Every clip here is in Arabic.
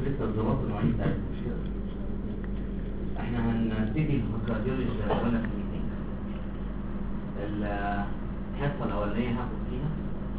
لسه الضباط النوعين بتاعتهم مش كده. احنا هنبتدي الكارديولوجي زي ما قلنا في الميتنج. الحصه الاولانيه هاخد فيها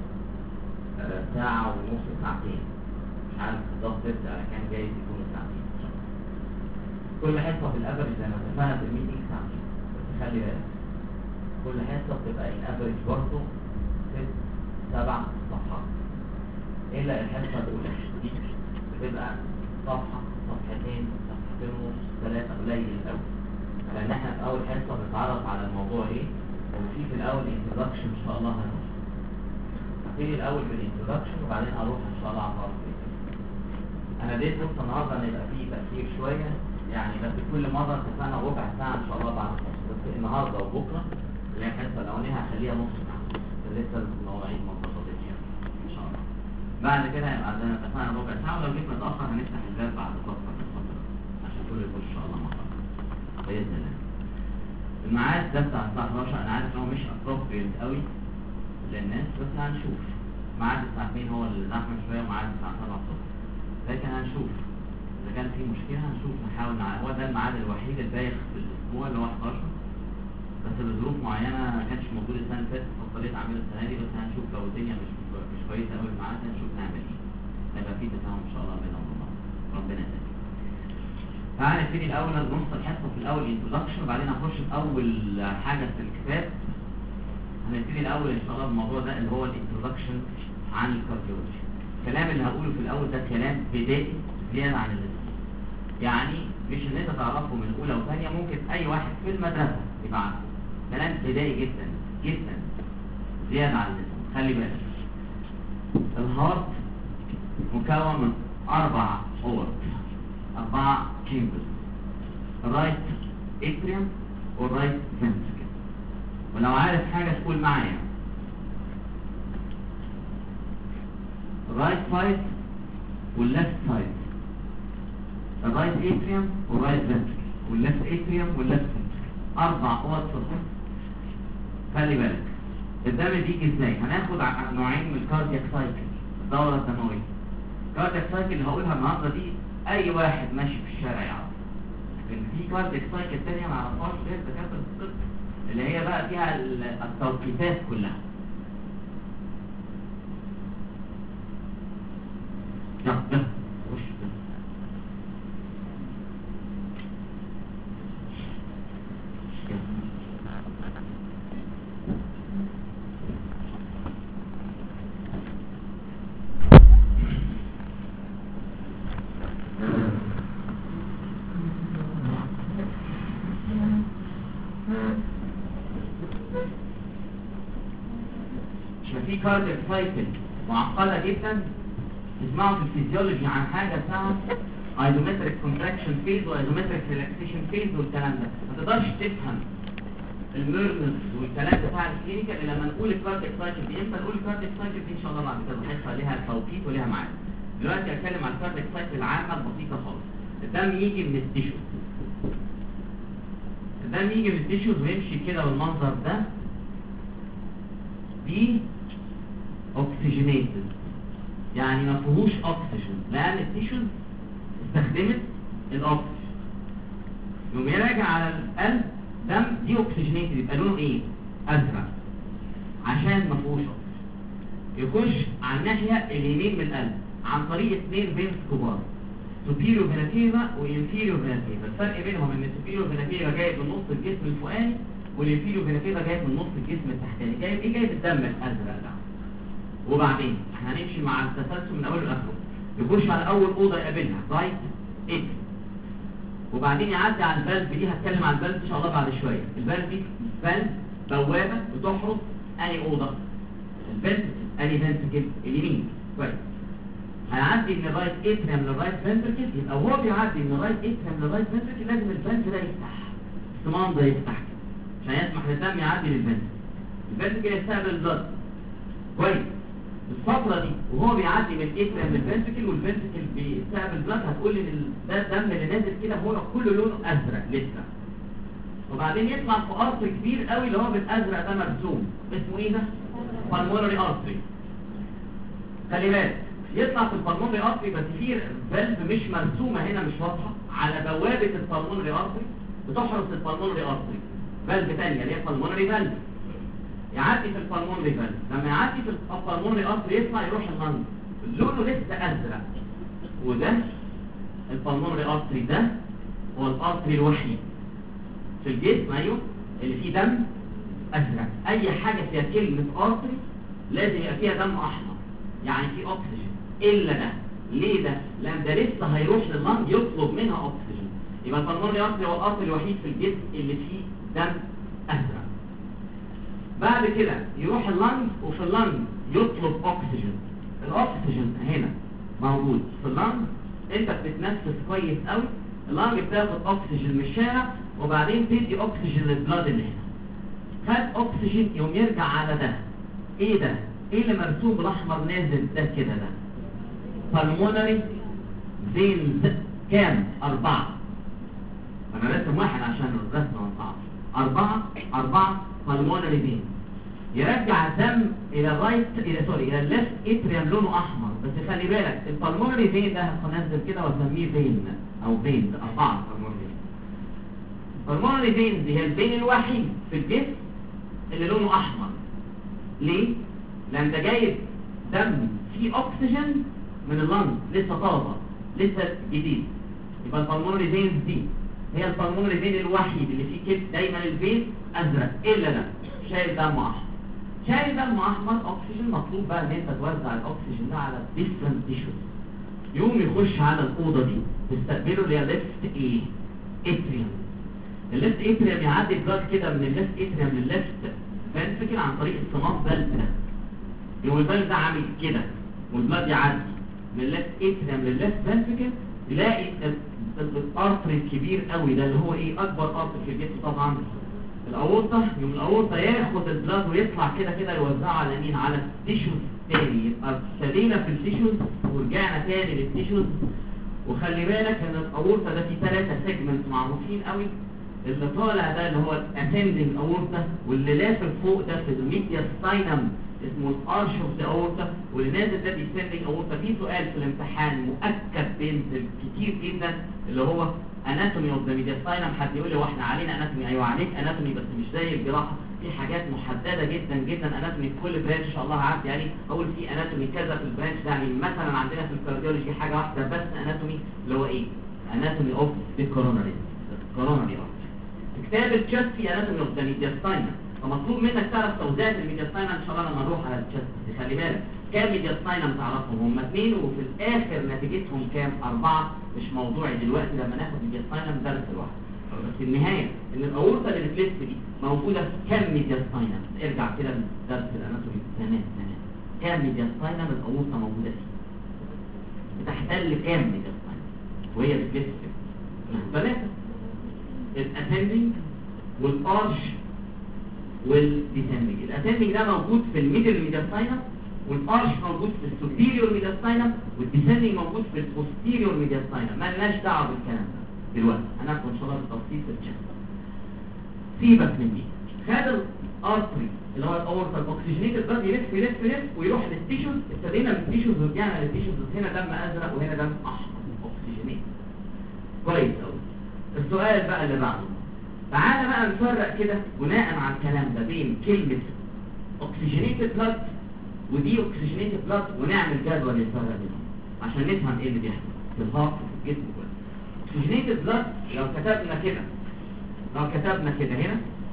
ساعه ونص ساعتين، مش عارف بالظبط تبدا على كام، جايز يكونوا ساعتين. كل حصه في الافرج زي ما اتفقنا في الميتنج ساعتين، بس خلي بالك كل حصه بتبقى الافرج برضه 6-7 صفحات، الا الحصه الاولى دي بتبقى صفحه صفحتين صفحتين ونص 3 قليل قوي، لان احنا في اول حصه بنتعرف على الموضوع ايه، وفي الاول انتروداكشن ان شاء الله هبتدي الاول بالانتروداكشن وبعدين اروح ان شاء الله على الفارم. انا اديت فرصه النهارده ان يبقى فيه تاخير شويه يعني، بس كل مره اتفقنا ربع ساعه ان شاء الله بعد الحصه، بس النهارده وبكره اللي هي الحصه الاولانيه هخليها نص ساعه، لسه المواعيد ما اتظبطتش ان شاء الله. بعد كده هيبقى زي ما اتفقنا ربع ساعه، ولو جيت متاخر هنفتح الباب بعد فتره من الفتره عشان كل يخش ان شاء الله مع بعض باذن الله. الميعاد ده بتاع الساعه 11، انا عارف ان هو مش ابروبريت قوي للناس، بس هنشوف. ميعاد الساعه 2 هو اللي زحمه شويه، وميعاد الساعه 7 الصبح، لكن هنشوف اذا كان في مشكله. هنشوف نحاول هو ده الميعاد الوحيد البايخ في الاسبوع اللي هو 11، بس لظروف معينه ما كانش موجود السنه اللي فاتت فاضطريت اعمله السنه دي، بس هنشوف لو الدنيا مش كويسه قوي الميعاد هنشوف نعمل ايه، هيبقى في تفاهم ان شاء الله بيننا وبين بعض، ربنا يسهل. تعالى نبتدي الاول نص الحصه في الاول انتروداكشن، وبعدين هنخش في اول حاجه في الكتاب. هنبتدي الاول ان شاء الله بالموضوع ده اللي هو الانتروداكشن عن الكارديولوجي. الكلام اللي هقوله في الاول ده كلام بدائي زياده عن اللزوم، يعني مش ان انت تعرفه من اولى وثانيه، ممكن اي واحد في المدرسه يبقى عارفه. كلام بدائي جدا جدا زياده عن اللزوم. خلي بالك الهارت مكون من 4 أورط، 4 تشامبرز، الرايت اتريوم والرايت فنتريكل. ولو عارف حاجه تقول معايا، الرايت سايد والليفت سايد، الرايت اتريوم والرايت فنتريكل، والليفت اتريوم والليفت فنتريكل، 4 أورط في الهارت. خلي بالك الدم بيجي ازاي؟ هناخد نوعين من الكاردياك سايكل، الدوره الدمويه. الكاردياك سايكل اللي هقولها النهارده دي اي واحد ماشي في الشارع يعرف، لكن في كاردياك سايكل ثانيه ما يعرفهاش غير دكاتره الطب، اللي هي بقى فيها التوقيتات كلها. يلا وش في كاردياك سايكل معقده جدا اسمعوا في الفيزيولوجي عن حاجه اسمها ايزومتريك كونتراكشن فيز وايزومتريك ريلاكسيشن فيز والكلام ده. ما تقدرش تفهم الميرنز والكلام بتاع الكلينيكال الا لما نقول الكاردياك سايكل دي. امتى نقول الكاردياك سايكل دي؟ ان شاء الله بعد كده الحصه ليها توقيت وليها ميعاد. دلوقتي هتكلم عن الكاردياك سايكل العامه البسيطه خالص. الدم يجي من التيشوز، الدم يجي من التيشوز ويمشي كده بالمنظر ده، دي اوكسجينيتد، يعني ما فيهوش اكسجين لان التيشوز استخدمت الاكسجين. يوم يراجع على القلب دم دي اوكسجينيتد، يبقى لونه ايه؟ ازرق عشان ما فيهوش اكسجين. يخش على الناحيه اليمين من القلب عن طريق 2 فينز كبار، سوبيريور فينا كيفا وانفيريور فينا كيفا. الفرق بينهم ان السوبيريور فينا كيفا جاي من نص الجسم الفوقاني، والانفيريور فينا كيفا جاي من نص الجسم التحتاني. جايب ايه؟ جايب الدم الازرق ده. وبعدين احنا هنمشي مع التسلسل من اوله لاخره. يخش على اول اوضه يقابلها رايت ات، وبعدين يعدي على الفالف دي. هتكلم عن الفالف ان شاء الله بعد شويه. الفالف دي فالف بوابه بتحرس انهي اوضه؟ الفالف انهي فنتركل؟ اليمين. كويس. هيعدي من الرايت اتريم للرايت فنتركل، يبقى وهو بيعدي من الرايت اتريم للرايت فنتركل لازم الفالف ده يفتح، الصمام ده يفتح عشان يسمح للدم يعدي للفنتركل. الفنتركل يستقبل البلد. كويس. الفترة دي وهو بيعدي من الاتريم للفنتركل والفنتركل بيستقبل بلاد، هتقول ان ده الدم اللي نازل كده هو كله لونه ازرق لسه. وبعدين يطلع في قرط كبير قوي اللي هو بالازرق ده مرسوم، اسمه ايه ده؟ بالمونري ارتري. خلي بالك يطلع في البلمونري ارتري، بس في فالف مش مرسومه هنا، مش واضحه على بوابه البلمونري ارتري بتحرس البلمونري ارتري. فالف ثانيه اللي هي البلمونري فالف، يعدي في البلمونري فالف، لما يعدي في البلمونري ارتري يطلع يروح اللنج، لونه لسه ازرق، وده البلمونري ارتري ده هو الارتري الوحيد في الجسم ايوه اللي فيه دم ازرق. اي حاجه فيها كلمه ارتري لازم يبقى فيها دم احمر، يعني في اكسجين، الا ده. ليه ده؟ لان ده لسه هيروح لللنج يطلب منها اكسجين. يبقى البلمونري ارتري هو الارتري الوحيد في الجسم اللي فيه دم ازرق. بعد كده يروح اللنج، وفي اللنج يطلب اكسجين. الاكسجين هنا موجود في اللنج، انت بتتنفس كويس قوي، اللنج بتاخد اكسجين من الشارع وبعدين تدي اكسجين للبلاد اللي هنا. خد اكسجين يوم يرجع على ده. ايه ده؟ ايه اللي مرسوم بالاحمر نازل ده كده؟ ده pulmonary veins. كام؟ 4. انا رسم واحد عشان الرسم ما ينفعش. 4 pulmonary veins. يرجع الدم الى الرايت الى الليفت اتريم لونه احمر. بس خلي بالك البلمونري فين ده هننزل كده واسميه فين او فين. 4 pulmonary veins هي الفين الوحيد في الجسم اللي لونه احمر. ليه؟ لان ده جايب دم فيه اكسجين من اللنج لسه طازه لسه جديد. يبقى البلمونري فينز دي هي البلمونري فين الوحيد اللي فيه كده دايما الفين ازرق، الا ده شايل دم احمر. شايل دم احمر اكسجين، مطلوب بقى ان انت توزع الاكسجين ده على ديفرنت تيشوز. يوم يخش على الاوضه دي تستقبله اللي هي ليفت ايه اتريوم. الليفت اتريوم يعدي بلاد كده من الليفت اتريوم للليفت فنتريكل عن طريق الصمام فالف ده. يوم الفالف ده عامل كده والبلاد يعدي من الليفت اتريوم للليفت فنتريكل، تلاقي الارتري الكبير قوي ده اللي هو ايه اكبر ارتري في الجسم طبعا الاورطه. يوم الاورطه ياخد البلاد ويطلع كده يوزعه على مين؟ على التيشوز تاني. يبقى ابتدينا في التيشوز ورجعنا تاني للتيشوز. وخلي بالك ان الاورطه ده فيه 3 سيجمنت معروفين قوي. اللي طالع ده اللي هو الاسندنج اورطه، واللي لافف فوق ده في الميدياستاينم اسمه الارش اوف ذا اورطه، واللي نازل ده ديسندنج اورطه. في سؤال في الامتحان مؤكد بينزل كتير جدا اللي هو اناتومي اوف ذا ميدياستاينم. حد يقول لي هو احنا علينا اناتومي؟ ايوه عليك اناتومي، بس مش زي الجراحه، في حاجات محدده جدا جدا اناتومي في كل برانش ان شاء الله هعدي عليه اقول في اناتومي كذا في البرانش ده. يعني مثلا عندنا في الكارديولوجي حاجه واحده بس اناتومي اللي هو ايه؟ اناتومي اوف ذا كوروناري كتاب التشست في اناتومي اوف ذا ميدياستاينم. فمطلوب منك تعرف توزيعات الميدياستاينم ان شاء الله لما نروح على التشست. خلي بالك كام ميدياستاينم تعرفهم؟ هم 2 وفي الاخر نتيجتهم كام؟ 4. مش موضوعي دلوقتي لما ناخد ميدياستاينم درس لوحده، بس في النهايه ان الاورطه اللي بتلف دي موجوده في كام ميدياستاينم؟ ارجع كده لدرس الاناتومي زمان. كام ميدياستاينم الاورطه موجوده فيه؟ بتحتل كام ميدياستاينم وهي بتلف كده؟ 3. الاسندنج والارش والديسندنج. الاسندنج ده موجود في الميدل ميدياستاينم، والارش موجود في السوبيريور ميدياستاينم، والديسندنج موجود في البوستيريور ميدياستاينم. ما لناش دعوه بالكلام ده دلوقتي، هناخد ان شاء الله بالتفصيل في الشات. سيبك من دي. خد الارتري اللي هو الاورطه الاكسجينيتد بلاد يلف يلف يلف ويروح للتيشوز. ابتدينا من التيشوز ورجعنا للتيشوز. هنا دم ازرق وهنا دم احمر اكسجينيتد. كويس قوي. السؤال بقى اللي بعده، تعالى بقى نفرق كده بناء على الكلام ده بين كلمة oxygenated blood ودي oxygenated blood، ونعمل جدول يفرق بينهم عشان نفهم ايه اللي بيحصل في الهارت في الجسم كله. oxygenated blood لو كتبنا كده هنا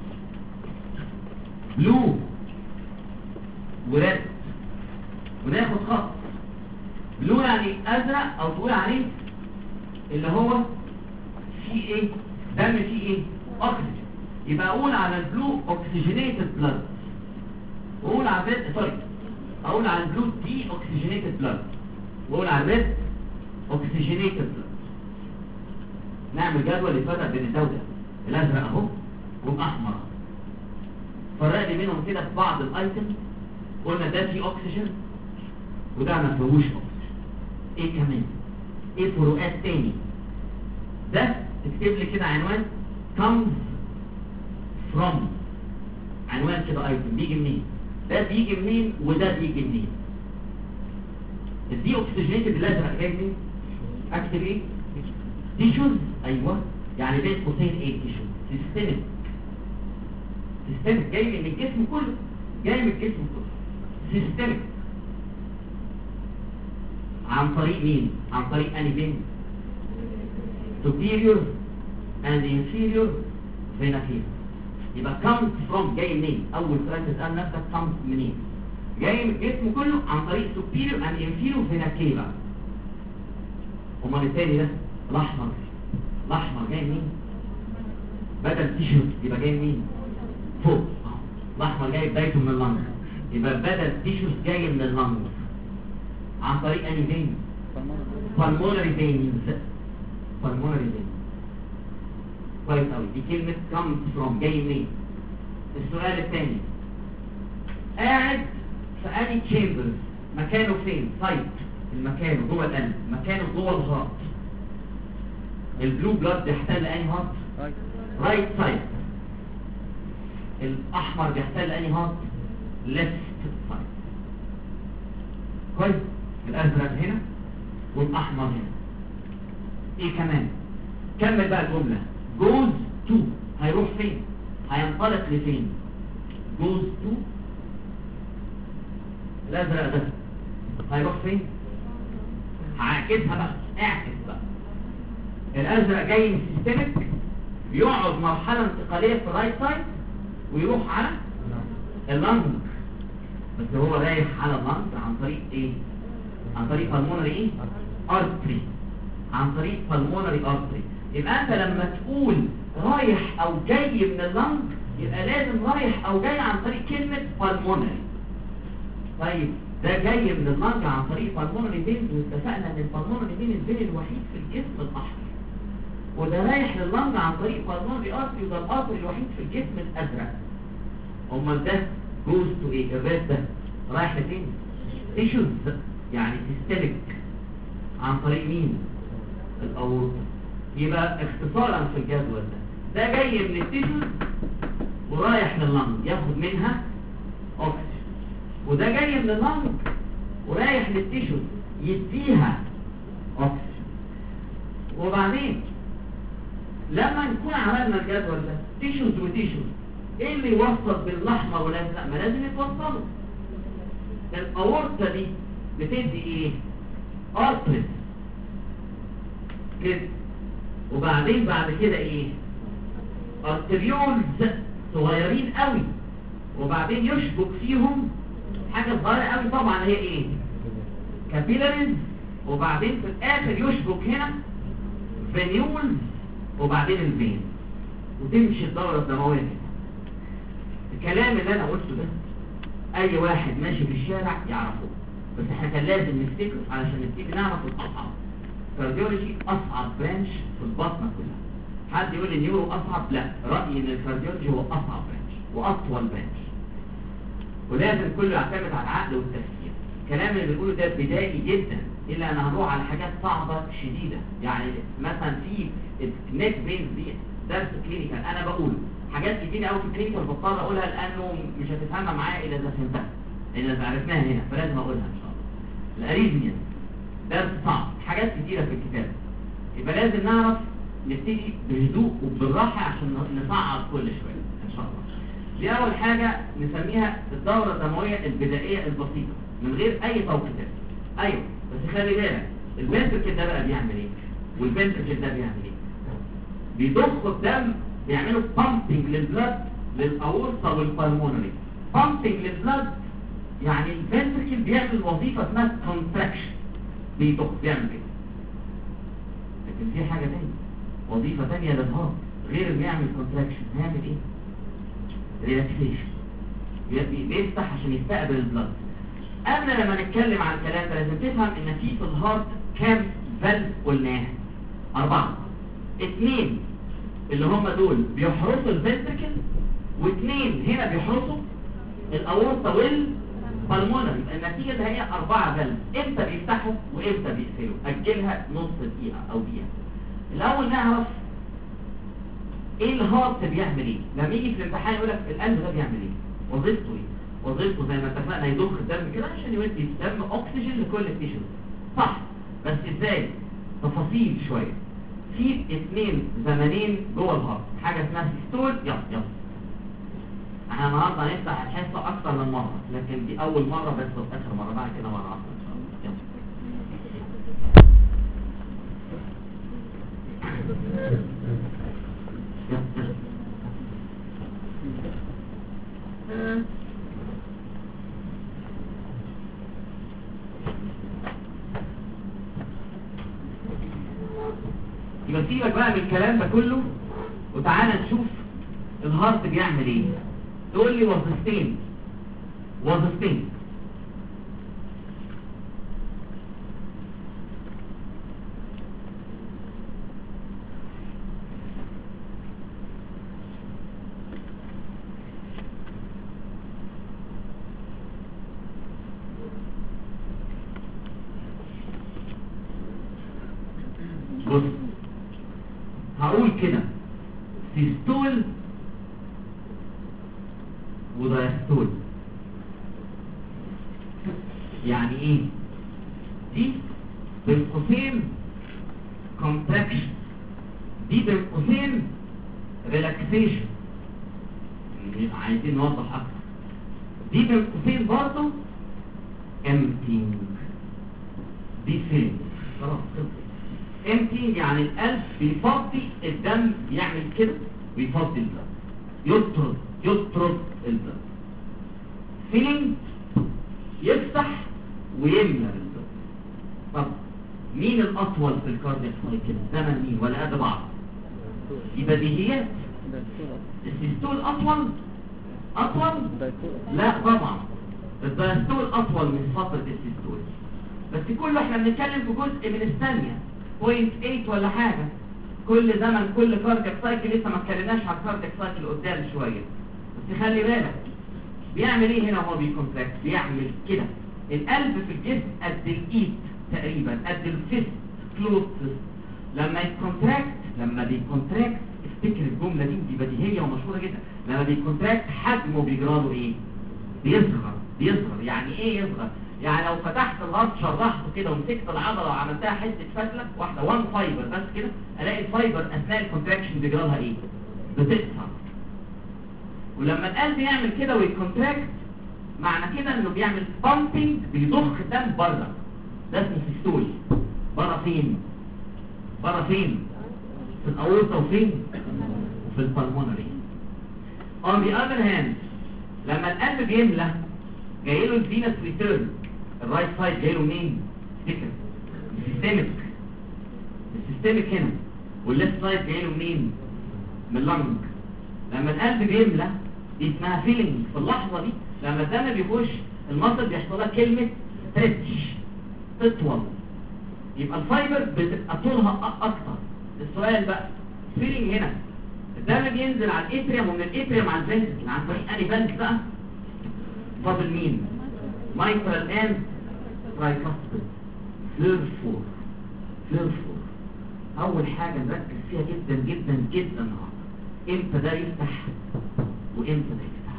blue وريد، وناخد خط blue يعني ازرق، او تقول عليه اللي هو فيه ايه؟ دم فيه ايه؟ اكسجين. يبقى اقول على البلو اوكسجينيتد بلاد، واقول على الريد اقول على البلو دي اوكسجينيتد بلاد، واقول على الريد اوكسجينيتد بلاد. نعمل جدول يفرق بين ده وده. الازرق اهو والاحمر اهو. فرق لي بينهم كده في بعض الايتم. قلنا ده فيه اكسجين وده ما فيهوش اكسجين. ايه كمان؟ ايه فروقات تاني؟ ده اكتب لي كده عنوان comes from، عنوان كده ايتم بيجي منين، ده بيجي منين وده بيجي منين. الدي اوكسجينيتد الازرق جاي منين؟ اكتب ايه؟ تيشوز. ايوه، يعني بين قوسين ايه تيشوز؟ سيستمك. سيستمك جاي من الجسم كله، جاي من الجسم كله سيستمك. عن طريق مين؟ عن طريق انهي فين؟ superior and inferior vena cava. يبقى comes from جاي منين؟ اول سؤال تسال نفسك comes منين؟ جاي من الجسم كله عن طريق superior and inferior vena cava. امال الثاني ده الاحمر، الاحمر جاي منين؟ بدل تيشوز يبقى جاي منين؟ فوق. الاحمر جاي بدايته من اللنج، يبقى بدل تيشوز جاي من اللنج عن طريق انهي فين؟ pulmonary veins. pulmonary veins. كويس قوي، دي كلمه comes from جاي منين. السؤال الثاني، قاعد في انهي تشامبرز؟ مكانه فين؟ سايت المكان جوه القلب، مكانه جوه الهارت. البلو بلاد بيحتل انهي هارت؟ رايت سايد. الاحمر بيحتل انهي هارت؟ ليفت سايد. كويس، الازرق هنا والاحمر هنا. ايه كمان؟ كمل بقى الجمله. جوز تو هيروح فين؟ هينطلق لفين؟ جوز تو الازرق ده هيروح فين؟ هعكسها بقى، اعكس بقى. الازرق جاي من سيستمك، يقعد مرحله انتقاليه في الرايت سايد ويروح على اللنج. بس هو رايح على اللنج عن طريق ايه؟ عن طريق pulmonary ايه؟ artery. عن طريق pulmonary artery. يبقى انت لما تقول رايح او جاي من اللنج يبقى لازم رايح او جاي عن طريق كلمه pulmonary. طيب ده جاي من اللنج عن طريق pulmonary veins، واتفقنا ان الpulmonary vein الفين الوحيد في الجسم الاحمر، وده رايح لللنج عن طريق pulmonary artery، وده الارتري الوحيد في الجسم الازرق. امال ده جوز تو ايه؟ الريد ده رايح لفين؟ تيشوز، يعني سيستمك عن طريق مين؟ الاورطه. يبقى اختصارا في الجدول ده جاي من التيشوز ورايح لللنج ياخد منها اوكسجين، وده جاي من اللنج ورايح للتيشوز يديها اوكسجين. وبعدين لما نكون عملنا الجدول ده تيشوز وتيشوز، ايه اللي يوصل بالاحمر والازرق؟ ما لازم يتوصلوا. الاورطه دي بتدي ايه؟ ارتريز كده، وبعدين بعد كده ايه؟ ارتريولز صغيرين قوي، وبعدين يشبك فيهم حاجه صغيره قوي طبعا هي ايه؟ كابيلاريز، وبعدين في الاخر يشبك هنا فينيولز، وبعدين الفين، وتمشي الدوره الدمويه. الكلام اللي انا قلته ده اي واحد ماشي في الشارع يعرفه، بس احنا كان لازم نفتكره علشان نبتدي نعرف الاصعب. الكارديولوجي اصعب برانش في البطنه كلها. حد يقول لي النيورو اصعب؟ لا، رايي ان الكارديولوجي هو اصعب برانش واطول برانش، ولازم كله يعتمد على العقل والتفكير. الكلام اللي بنقوله ده بدائي جدا، الا ان هنروح على حاجات صعبه شديده. يعني مثلا في النيك فينز دي درس كلينيكال انا بقوله، حاجات كتير قوي في الكلينيكال بضطر اقولها لانه مش هتفهمها معايا الا اذا فهمتها، الا اذا عرفناها هنا، فلازم اقولها ان شاء الله. الاريزميا درس صعب، حاجات كتيره في الكتاب، يبقى لازم نعرف نبتدي بهدوء وبالراحه عشان نصعد كل شويه ان شاء الله. دي اول حاجه نسميها الدوره الدمويه البدائيه البسيطه من غير اي توقيتات. ايوه بس خلي بالك، الفنتركل ده بقى بيعمل ايه؟ والفنتركل ده بيعمل ايه؟ بيضخ الدم، بيعملوا بامبنج للبلد للاورطه والبلمونري. بامبنج للبلد يعني الفنتركل بيعمل وظيفه اسمها كونتراكشن، بيضخ بيعمل كده. لكن في حاجه ثانيه، وظيفه ثانيه للهارت غير انه يعمل كونتراكشن، هيعمل ايه؟ ريلاكسيشن، بيفتح عشان يستقبل البلد. قبل لما نتكلم عن الكلام ده لازم تفهم ان في الهارت كام فالف قلناها؟ 4. 2 اللي هم دول بيحرسوا الفنتركل، و2 هنا بيحرسوا الاورطه والبلمونري. يبقى النتيجه ده هي 4 فالف. امتى بيفتحوا وامتى بيقفلوا؟ اجلها نص دقيقه او دقيقه. الاول نعرف ايه الهارت بيعمل ايه. لما يجي في الامتحان يقول لك القلب ده بيعمل ايه، وظيفته ايه؟ وظيفته زي ما اتفقنا يضخ الدم كده عشان يودي الدم اكسجين لكل التيشوز. صح، بس ازاي؟ تفاصيل شويه. في 2 زمنين جوه الهارت، حاجه اسمها سيستول. يلا احنا النهارده هنفتح الحصه اكتر من مره، لكن دي اول مره بس واخر مره، بعد كده مره واحده ان شاء الله. يبقى سيبك بقى من الكلام ده كله وتعالى نشوف الهارت بيعمل ايه. تقول لي وظيفتين. بص هقول كده سيستول ودايستول. يعني ايه؟ دي بين قوسين كونتراكشن، دي بين قوسين ريلاكسيشن. عايزين نوضح اكتر. دي بين قوسين برضه امتينج، دي فين خلاص امتي، يعني القلب بيفضي الدم، يعمل كده ويفضي الدم، يطرد الدم. فيلينج يفتح ويملى الدم. طب مين الاطول في الكاردياك سايكل؟ زمن مين ولا قد بعض؟ دي بديهيات. السيستول اطول لا طبعا الدايستول اطول من فتره السيستول، بس كله احنا بنتكلم في جزء من الثانيه 0.8 ولا حاجه. كل زمن كل كاردياك سايكل لسه ما اتكلمناش على الكاردياك سايكل قدام شويه، بس خلي بالك بيعمل ايه هنا وهو بيكونتراكت؟ بيعمل كده. القلب في الجسم قد الايد تقريبا، قد الفيست كلوز فيست. لما بيكونتراكت افتكر الجمله دي بديهيه ومشهوره جدا. لما بيكونتراكت حجمه بيجراله ايه؟ بيصغر. يعني ايه يصغر؟ يعني لو فتحت الهارت شرحته كده ومسكت العضله وعملتها حته فتله واحده 1 فايبر بس كده، الاقي الفايبر اثناء الكونتراكشن بيجرالها ايه؟ بتقصر. ولما القلب يعمل كده ويكونتراكت معنى كده انه بيعمل بامبنج، بيضخ الدم بره. ده اسمه سيستول. بره فين؟ في الاورطه وفين؟ وفي البلمونري. on the other hand لما القلب بيملى جاي له الفينس ريتيرن، الرايت سايد جاي له منين؟ فكر السيستميك هنا، والليفت سايد جاي له منين؟ من اللنج. لما القلب بيملى دي اسمها فيلينج. في اللحظه دي لما الدم بيخش المصل بيحصل لها كلمه ستريتش، تطول، يبقى الفايبر بتبقى طولها اكتر. السؤال بقى فيلينج هنا الدم بينزل على الاتريوم ومن الاتريوم على الفنتركل عن طريق انهي فالف بقى؟ فاضل مين؟ مايترال اند ترايكاستيد. فلير فور. اول حاجه نركز فيها جدا جدا جدا النهارده، امتى ده يفتح وامتى ده يفتح.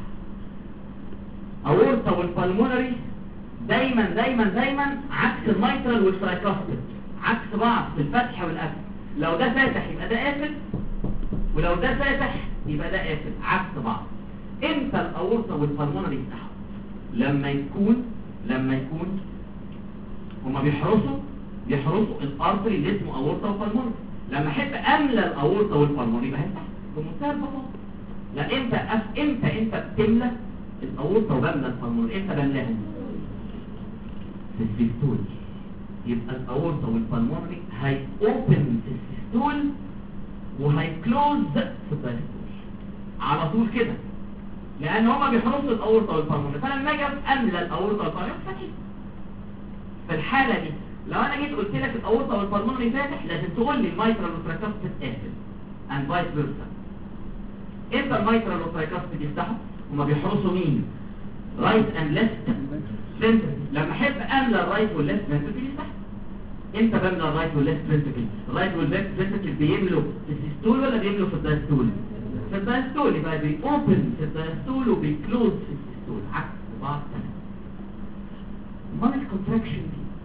اورطه والبلمونري دايما عكس المايترال والترايكاستيد، عكس بعض في الفتح والقفل. لو ده فاتح يبقى ده قافل، ولو ده فاتح يبقى ده قافل، عكس بعض. امتى الاورطه والبلمونري يفتحوا؟ لما يكون هما بيحرسوا الارتري اللي اسمه اورطه وبلمونري. لما احب املى الاورطه والبلمونري يبقى هيفتح بمنتهى البساطه. لا امتى انت بتملى الاورطه وبملى البلمونري؟ امتى بملاهم؟ في السيستول. يبقى الاورطه والبلمونري هي اوبن في السيستول وهي كلوز في الدايستول على طول كده، لان هما بيحرسوا الاورطه والبلمونري. فلما اجي املى الاورطه والبلمونري فاتح. في الحاله دي لو انا جيت قلت لك الاورطه والبلمونري فاتح، لازم تقول لي المايترال والترايكاستيد قافل اند فايس فيرسا. امتى المايترال والترايكاستيد يفتحوا؟ هما بيحرسوا مين؟ رايت اند ليفت فنتركل. لما احب املى الرايت والليفت فنتركل يفتح. امتى بملى الرايت والليفت فنتركل؟ الرايت والليفت فنتركل بيملوا في السيستول ولا بيملوا في الدايستول؟ في الدايستول. يبقى بيوبن في الدايستول وبيكلوز في السيستول، عكس بعض تماما. امال الكونتراكشن دي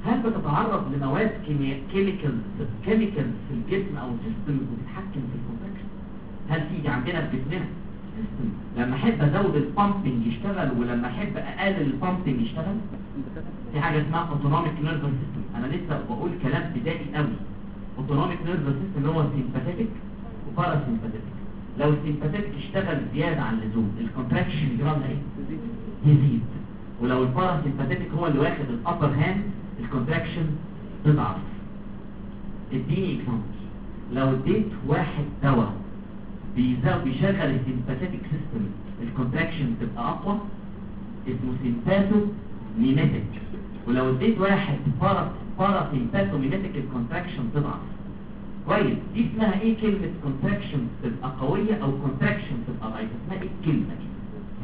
هل بتتعرض لمواد كيميكالز في الجسم او سيستم بتتحكم في الكونتراكشن؟ هل تيجي عندنا في جسمنا سيستم لما احب ازود البامبنج يشتغل ولما احب اقلل البامبنج يشتغل؟ في حاجه اسمها اوتونوميك نيرفس سيستم. انا لسه بقول كلام بدائي قوي. اوتونوميك نيرفس سيستم اللي هو سيمباثيك وباراسيمباثيك. لو السيمباثيك اشتغل زياده عن اللزوم الكونتراكشن يجرى ايه؟ يزيد. ولو الباراسيمباثيك هو اللي واخد الابر هاند الكونتراكشن تضعف. اديني اكزامبل. لو اديت واحد دواء بيشغل السيمباثيك سيستم الكونتراكشن تبقى اقوى، اسمه سيمباثو ميميتيك. ولو اديت واحد باراسيمباثو ميميتيك الكونتراكشن تضعف. كويس. دي اسمها ايه كلمه كونتراكشن تبقى قويه او كونتراكشن تبقى ضعيفه؟ اسمها ايه الكلمه دي؟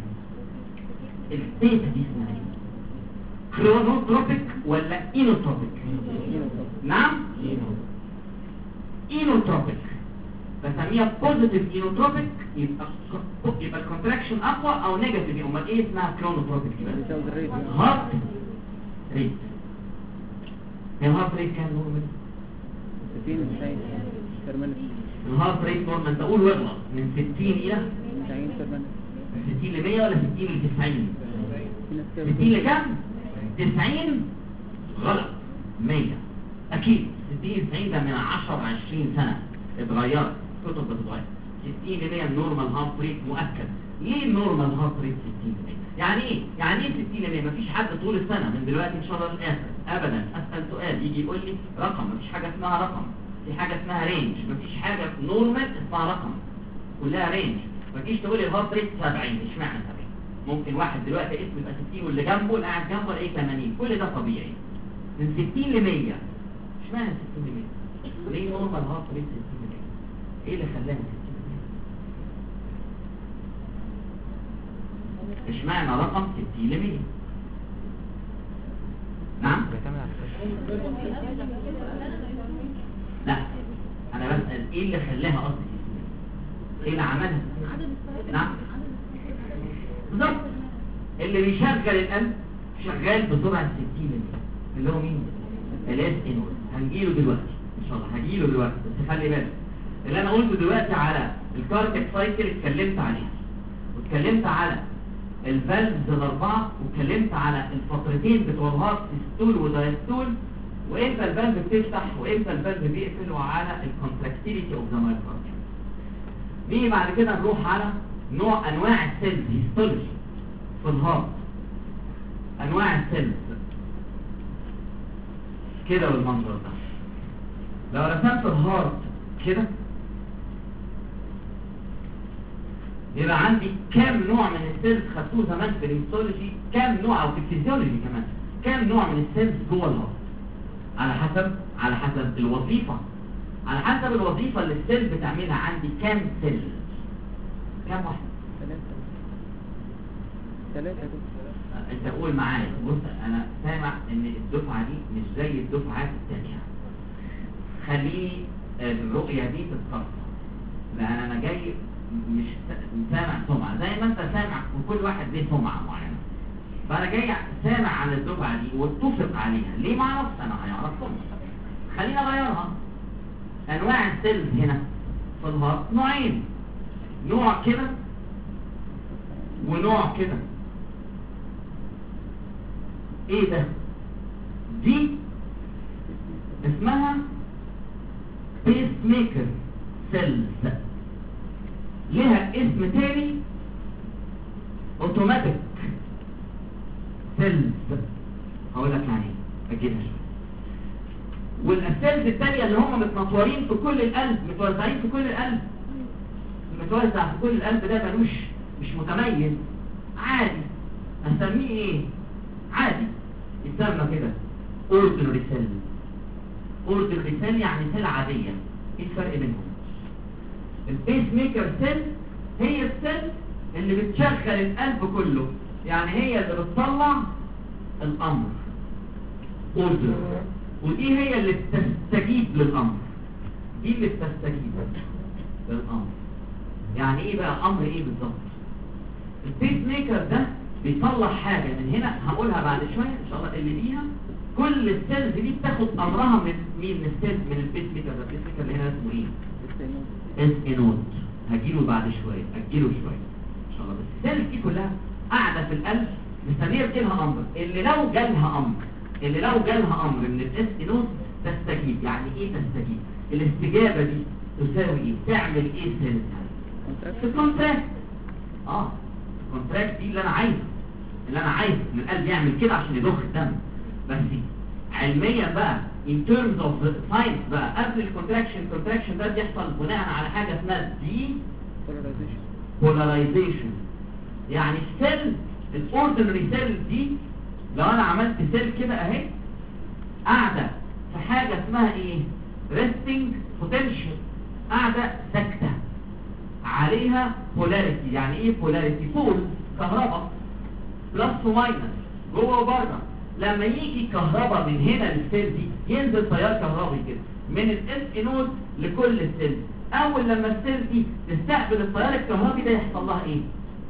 الستيت دي اسمها ايه؟ كرونوتروبيك ولا اينوتروبيك؟ نعم اينوتروبيك. بسميها بوزيتيف اينوتروبيك. يبقى الكونتراكشن اقوى او نيجاتيف. امال ايه اسمها كرونوتروبيك؟ هارت ريت. الهارت ريت كام نورمال؟ 60 90 الهارت ريت نورمال تقول واغلط من 60 الى 90 من 60 ل 100 ولا 60 ل 90؟ 60 لكام؟ 90 غلط. 100 اكيد. 60 90 ده من 10 20 سنه اتغيرت، كتب بتتغير. 60 ل 100 النورمال هارت ريت مؤكد. ليه النورمال هارت ريت 60 ل 100؟ يعني ايه 60 ل 100؟ مفيش حد طول السنه من دلوقتي ان شاء الله للاخر ابدا اسال سؤال يجي يقول لي رقم. مفيش حاجه اسمها رقم، في حاجه اسمها رينج. مفيش حاجه نورمال اسمها رقم، كلها رينج. ما تجيش تقول لي الهارت ريت 70. اشمعنى 70؟ ممكن واحد دلوقتي اسمه يبقى 60 واللي جنبه اللي قاعد جنبه الاقيه 80. كل ده طبيعي. من 60 ل 100. اشمعنى 60 ل 100؟ ليه نورمال هارت ريت 60 ل 100؟ ايه اللي خلاها 60 ل 100؟ اشمعنى رقم 60 ل 100؟ نعم؟ لا انا بسأل ايه اللي خلاها قصدي 60 ل 100؟ ايه اللي عملها؟ نعم بالظبط. اللي بيشغل القلب شغال بسرعه 60 ل 100 اللي هو مين؟ الاس ان. هنجيله دلوقتي ان شاء الله، هجيله دلوقتي بس خلي بالك. اللي انا قلته دلوقتي على الكاردياك سايكل اتكلمت عليها، واتكلمت على الفالفز الاربعه، واتكلمت على الفترتين بتوع الهارت ستول ودايستول، وامتى الفالف بتفتح وامتى الفالف بيقفل، وعلى الكونتراكتيليتي اوف ذا مايوكارديوم. نيجي بعد كده نروح على انواع السيلز هيستولوجي في الهارت. انواع السيلز كده بالمنظر ده. لو رسمت الهارت كده يبقى عندي كام نوع من السيلز خدتوه زمان في الهيستولوجي، كام نوع، او في الفيزيولوجي كمان، كام نوع من السيلز جوه الهارت على حسب الوظيفه. على حسب الوظيفه اللي السيل بتعملها عندي كام سيل؟ كام واحد؟ 3. انت قول معايا. بص انا سامع ان الدفعه دي مش زي الدفعات الثانيه. خلي الرؤيه دي تتكسر، لان انا جاي مش سامع سمعه زي ما انت سامع، وكل واحد ليه سمعه معينه. فانا جاي سامع عن الدفعه دي واتفق عليها. ليه؟ ما اعرفش انا، هيعرفهم. خلينا اغيرها. انواع السيلز هنا في الهارت نوعين، نوع كده ونوع كده. ايه ده؟ دي اسمها بيس ميكر سيلز، لها اسم تاني اوتوماتيك سيلز. هقول لك يعني ايه، اجيبها شويه. والسيلز الثانيه اللي هم متنطورين في كل القلب، متوزعين في كل القلب. المتوزع في كل القلب ده ملوش، مش متميز، عادي. اسميه ايه؟ عادي، يسمى كده اوردينري سيل. اوردينري سيل يعني سيل عاديه. ايه الفرق بينهم؟ البيس ميكر سيل هي السيل اللي بتشغل القلب كله، يعني هي اللي بتطلع الامر اوردر، ودي هي اللي بتستجيب للامر. دي اللي بتستجيب للامر. يعني ايه بقى امر ايه بالظبط؟ البيس ميكر ده بيطلع حاجه من هنا هقولها بعد شويه ان شاء الله اللي بيها كل السيلز دي بتاخد امرها من مين؟ من السيلز، من البيس ميكر. البيس ميكر اللي هنا اسمه ايه؟ اس نود. هجيله بعد شويه، اجيله شويه ان شاء الله. بس السيلز دي كلها قاعده في القلب مستنيه بجيلها امر. اللي لو جالها امر من الاس نود تستجيب. يعني ايه تستجيب؟ الاستجابه دي تساوي ايه؟ تعمل ايه السيلز؟ في الكونتراكت. الكونتراكت دي اللي انا عايزه ان القلب يعمل كده عشان يضخ الدم. بس علميا بقى in terms of science بقى قبل الكونتراكشن ده بيحصل بناء على حاجه اسمها دي polarization. يعني السيل الاوردينري سيل دي لو انا عملت سيل كده اهي قاعده في حاجه اسمها ايه؟ resting potential، قاعده ساكته عليها polarity. يعني ايه polarity؟ بول كهرباء بلس وماينس جوه وبره. لما يجي كهرباء من هنا للسيل دي ينزل تيار كهربي كده من الاس نود لكل السيل. اول لما السيل دي تستقبل التيار الكهربي ده يحصل لها ايه؟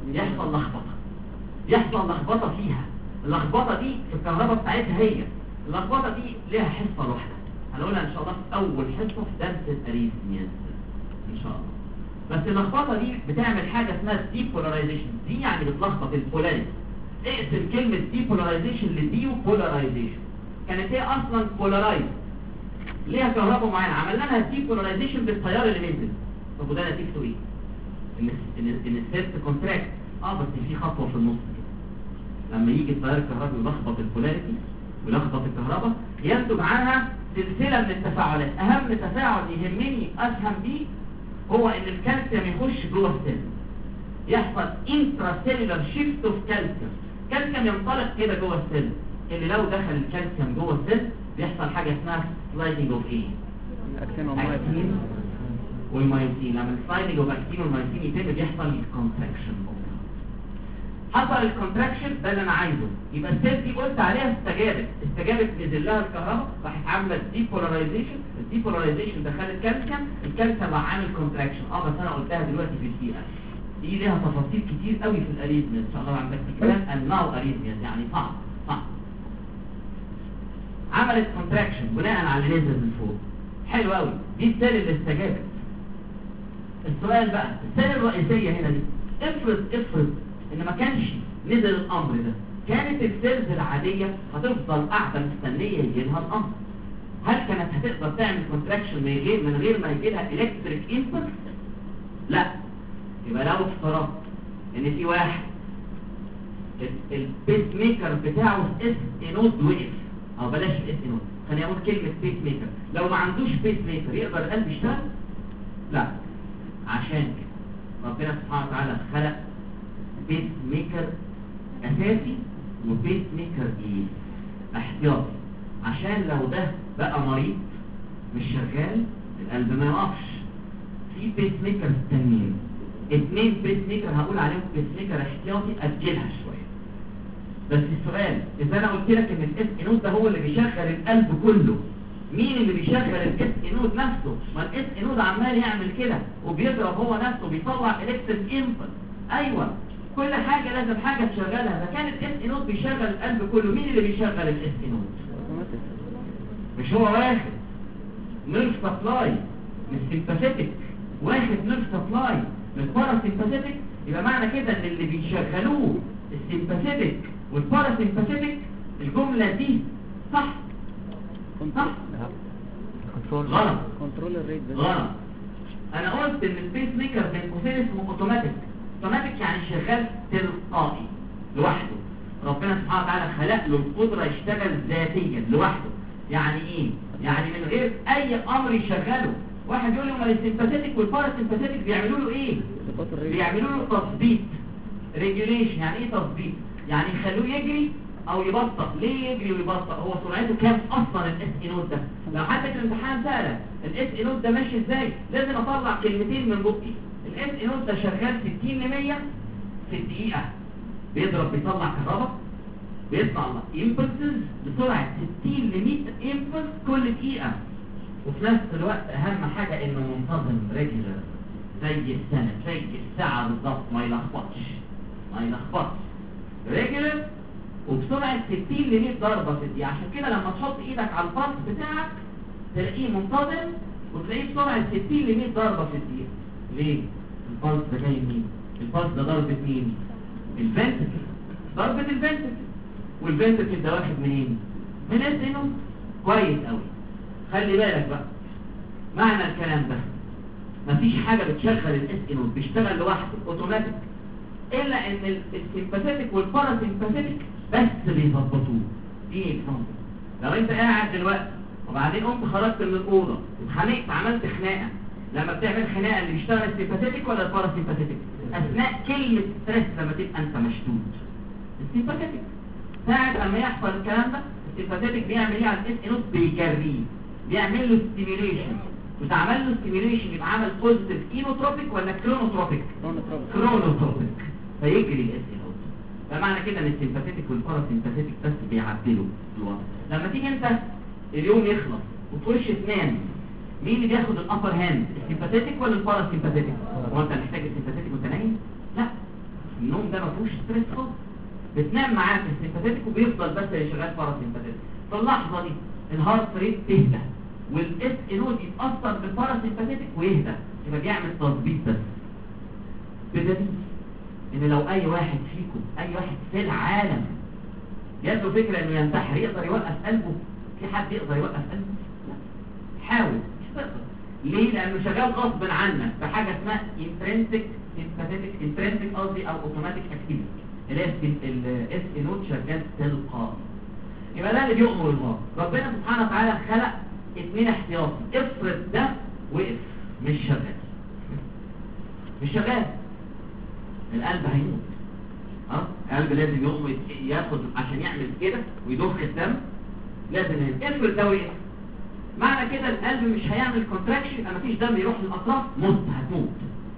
يحصل لخبطه فيها. اللخبطه دي في الكهرباء بتاعتها هي. اللخبطه دي ليها حصه لوحدها هنقولها ان شاء الله في اول حصه في درس الاريثمياز ان شاء الله. بس اللخبطه دي بتعمل حاجه اسمها ديبولاريزيشن. دي يعني بتلخبط البولاريتي. اقسم كلمه ديبولاريزيشن لديو بولاريزيشن. كانت هي اصلا بولارايز ليها كهرباء معينه، عملنا لها ديبولاريزيشن بالتيار اللي نزل. طب وده نتيجته ايه؟ ان السيرت كونتراكت. بس في خطوه في النص كده. لما يجي التيار الكهربي يلخبط البولاريتي ويلخبط الكهرباء ينتج عنها سلسله من التفاعلات. اهم تفاعل يهمني افهم بيه هو ان الكالسيوم يخش جوه السيل، يحصل انتراسيلولار شيفت اوف كالسيوم ينطلق كده جوه السيل. اللي لو دخل الكالسيوم جوه السيل بيحصل حاجه اسمها سلايدنج اوف ايه؟ اكتين والمايوسين. لما السلايدنج اوف اكتين والمايوسين يتم بيحصل كونتراكشن. حصل الكونتراكشن ده اللي انا عايزه. يبقى السيل دي قلت عليها استجابت نزل لها الكهرباء راحت عامله ديبولاريزيشن. الديبولاريزيشن دخلت الكالسيوم راح عامل كونتراكشن. بس انا قلتها دلوقتي في الدقيقه دي ليها تفاصيل كتير قوي في الاريثميا ان شاء الله. عندك كلام انواع اريثميا يعني صعب. عملت كونتراكشن بناء على اللي نزل من فوق. حلو قوي. دي السيل اللي استجابت. السؤال بقى السيل الرئيسيه هنا دي افرض ان ما كانش نزل الامر ده، كانت السيلز العاديه هتفضل قاعده مستنيه يجي لها الامر. هل كانت هتقدر تعمل كونتراكشن من غير ما يجي لها الكتريك امبلس؟ لا. يبقى لو افترضت ان في واحد البيس ميكر بتاعه اس نود وقف، او بلاش الاس نود، خليني اقول كلمه بيس ميكر. لو ما عندوش بيس ميكر يقدر القلب يشتغل؟ لا. عشان كده ربنا سبحانه وتعالى خلق بيس ميكر اساسي وبيس ميكر احتياطي، عشان لو ده بقى مريض مش شغال القلب ما يقفش. في بيس ميكر تانيين 2 بيس ميكر هقول عليهم بيس ميكر احتياطي اجلها شويه. بس السؤال اذا انا قلت لك ان الاس نود ده هو اللي بيشغل القلب كله، مين اللي بيشغل الاس نود نفسه؟ ما الاس نود عمال يعمل كده وبيضرب هو نفسه بيطلع الكتريك امبلس. ايوه كل حاجه لازم حاجه تشغلها. اذا كان الاس نود بيشغل القلب كله، مين اللي بيشغل الاس نود؟ مش هو واخد نيرف سبلاي من السيمباثيك، واخد نيرف سبلاي من الباراسيمباثيك؟ يبقى معنى كده ان اللي بيشغلوه السيمباثيك والباراسيمباثيك. الجمله دي صح؟ غلط. كنترول الريت غلط. انا قلت ان البيس ميكر بين قوسين اسمه اوتوماتيك. اوتوماتيك يعني شغال تلقائي لوحده. ربنا سبحانه وتعالى خلق له القدره يشتغل ذاتيا لوحده. يعني ايه؟ يعني من غير اي امر يشغله. واحد يقول لي امال السيمباثيك والباراسيمباثيك بيعملوا له ايه؟ بيعملوا له تظبيط، ريجوليشن. يعني ايه تظبيط؟ يعني يخلوه يجري او يبطأ. ليه يجري ويبطأ؟ هو سرعته كام اصلا الاس نود ده؟ لو حد في الامتحان سألك الاس نود ده ماشي ازاي، لازم اطلع كلمتين من بقي. الاس نود ده شغال 60 ل 100 في الدقيقه، بيطلع كهرباء، بيطلع امبلسز بسرعه 60 ل 100 امبلس كل دقيقه. وفي نفس الوقت اهم حاجه انه منتظم ريجولار زي السنه زي الساعه بالظبط، ما يلخبطش. ريجولر وبسرعه 60 ل 100 ضربه في الدقيقه. عشان كده لما تحط ايدك على البلس بتاعك تلاقيه منتظم وتلاقيه بسرعه 60 ل 100 ضربه في الدقيقه. ليه؟ البلس ده جاي منين؟ البلس ده ضربه مين؟ الفنتكل، ضربه الفنتكل، والفنتكل ده واخد منين؟ من اسنه. كويس قوي. خلي بالك بقى معنى الكلام ده مفيش حاجه بتشغل الاسنه بيشتغل لوحده اوتوماتيك الا ان السيمباثيك والباراسيمباثيك بس بيظبطوه. دي اكزامبل. لو انت قاعد دلوقتي وبعدين قمت خرجت من الاوضه اتخانقت عملت خناقه، لما بتعمل خناقه اللي بيشتغل السيمباثيك ولا الباراسيمباثيك؟ اثناء كلمه ستريس لما تبقى انت مشدود السيمباثيك. ساعه لما يحصل الكلام ده السيمباثيك بيعمل ايه على الاس نوت؟ بيجريه، بيعمل له ستيميوليشن. وتعمل له ستيميوليشن يبقى عمل بوزيتيف اينوتروبيك ولا كرونوتروبيك؟ كرونوتروبيك، فيجري الاس نوت. فمعنى كده ان السيمباثيك والباراسيمباثيك بس بيعدلوا الوضع. لما تيجي انت اليوم يخلص وتخش تنام، مين اللي بياخد الابر هاند؟ السيمباثيك ولا الباراسيمباثيك؟ هو انت محتاج السيمباثيك وانت نايم؟ لا، النوم ده ما فيهوش ستريس خالص. بتنام معاك السيمباثيك وبيفضل بس اللي شغال باراسيمباثيك. في اللحظه دي الهارت ريت تهدى والاس نود يتاثر بالباراسيمباثيك ويهدى، يبقى بيعمل تظبيط بس. بدليل ان لو اي واحد فيكم، اي واحد في العالم جات له فكره انه ينتحر، يقدر يوقف قلبه؟ في حد يقدر يوقف قلبه؟ لا. حاول، مش تقدر. ليه؟ لانه شغال غصب عنك بحاجه اسمها intrinsic sympathetic intrinsic قصدي او automatic activity. الاس نود شغال تلقائي. يبقى ده اللي بيؤمر الله. ربنا سبحانه وتعالى خلق اثنين احتياطي. افرض ده وقف مش شغال، مش شغال، القلب هيموت. القلب لازم يقوم ياخد عشان يعمل كده ويضخ الدم، لازم افرض ده وقف. معنى كده القلب مش هيعمل كونتراكشن، يبقى مفيش دم يروح للاطراف، هتموت.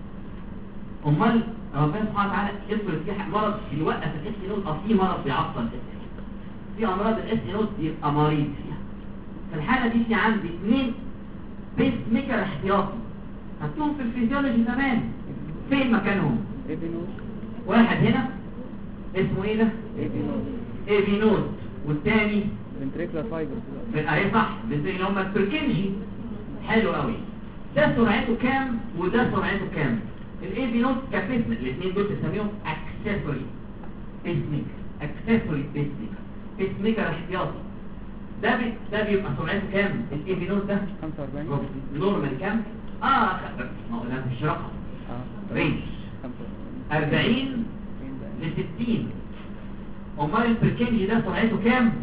امال ربنا سبحانه وتعالى افرض في مرض يوقف الاس نود، او في مرض بيعطل الاس نود. في امراض الاس نود يبقى مريض فيها. في الحاله دي في عندي اثنين بيس ميكر احتياطي هتشوف في الفيزيولوجي زمان. فين مكانهم؟ واحد هنا اسمه ايه ده؟ اي بي نود، والثاني ventricular fibers. اهي صح، اللي هم البركنجي. حلو قوي. ده سرعته كام وده سرعته كام؟ الاي بي نود كبيس، الاثنين دول بنسميهم اكسسوري بيس ميكر، اكسسوري بيس ميكر، بيس ميكر احتياطي. ده بيبقى سرعته كام؟ الاي بي نود ده 45 نورمال كام؟ ما هو ده مش رقم، رينج 40 ل 60. امال البركنجي ده سرعته كام؟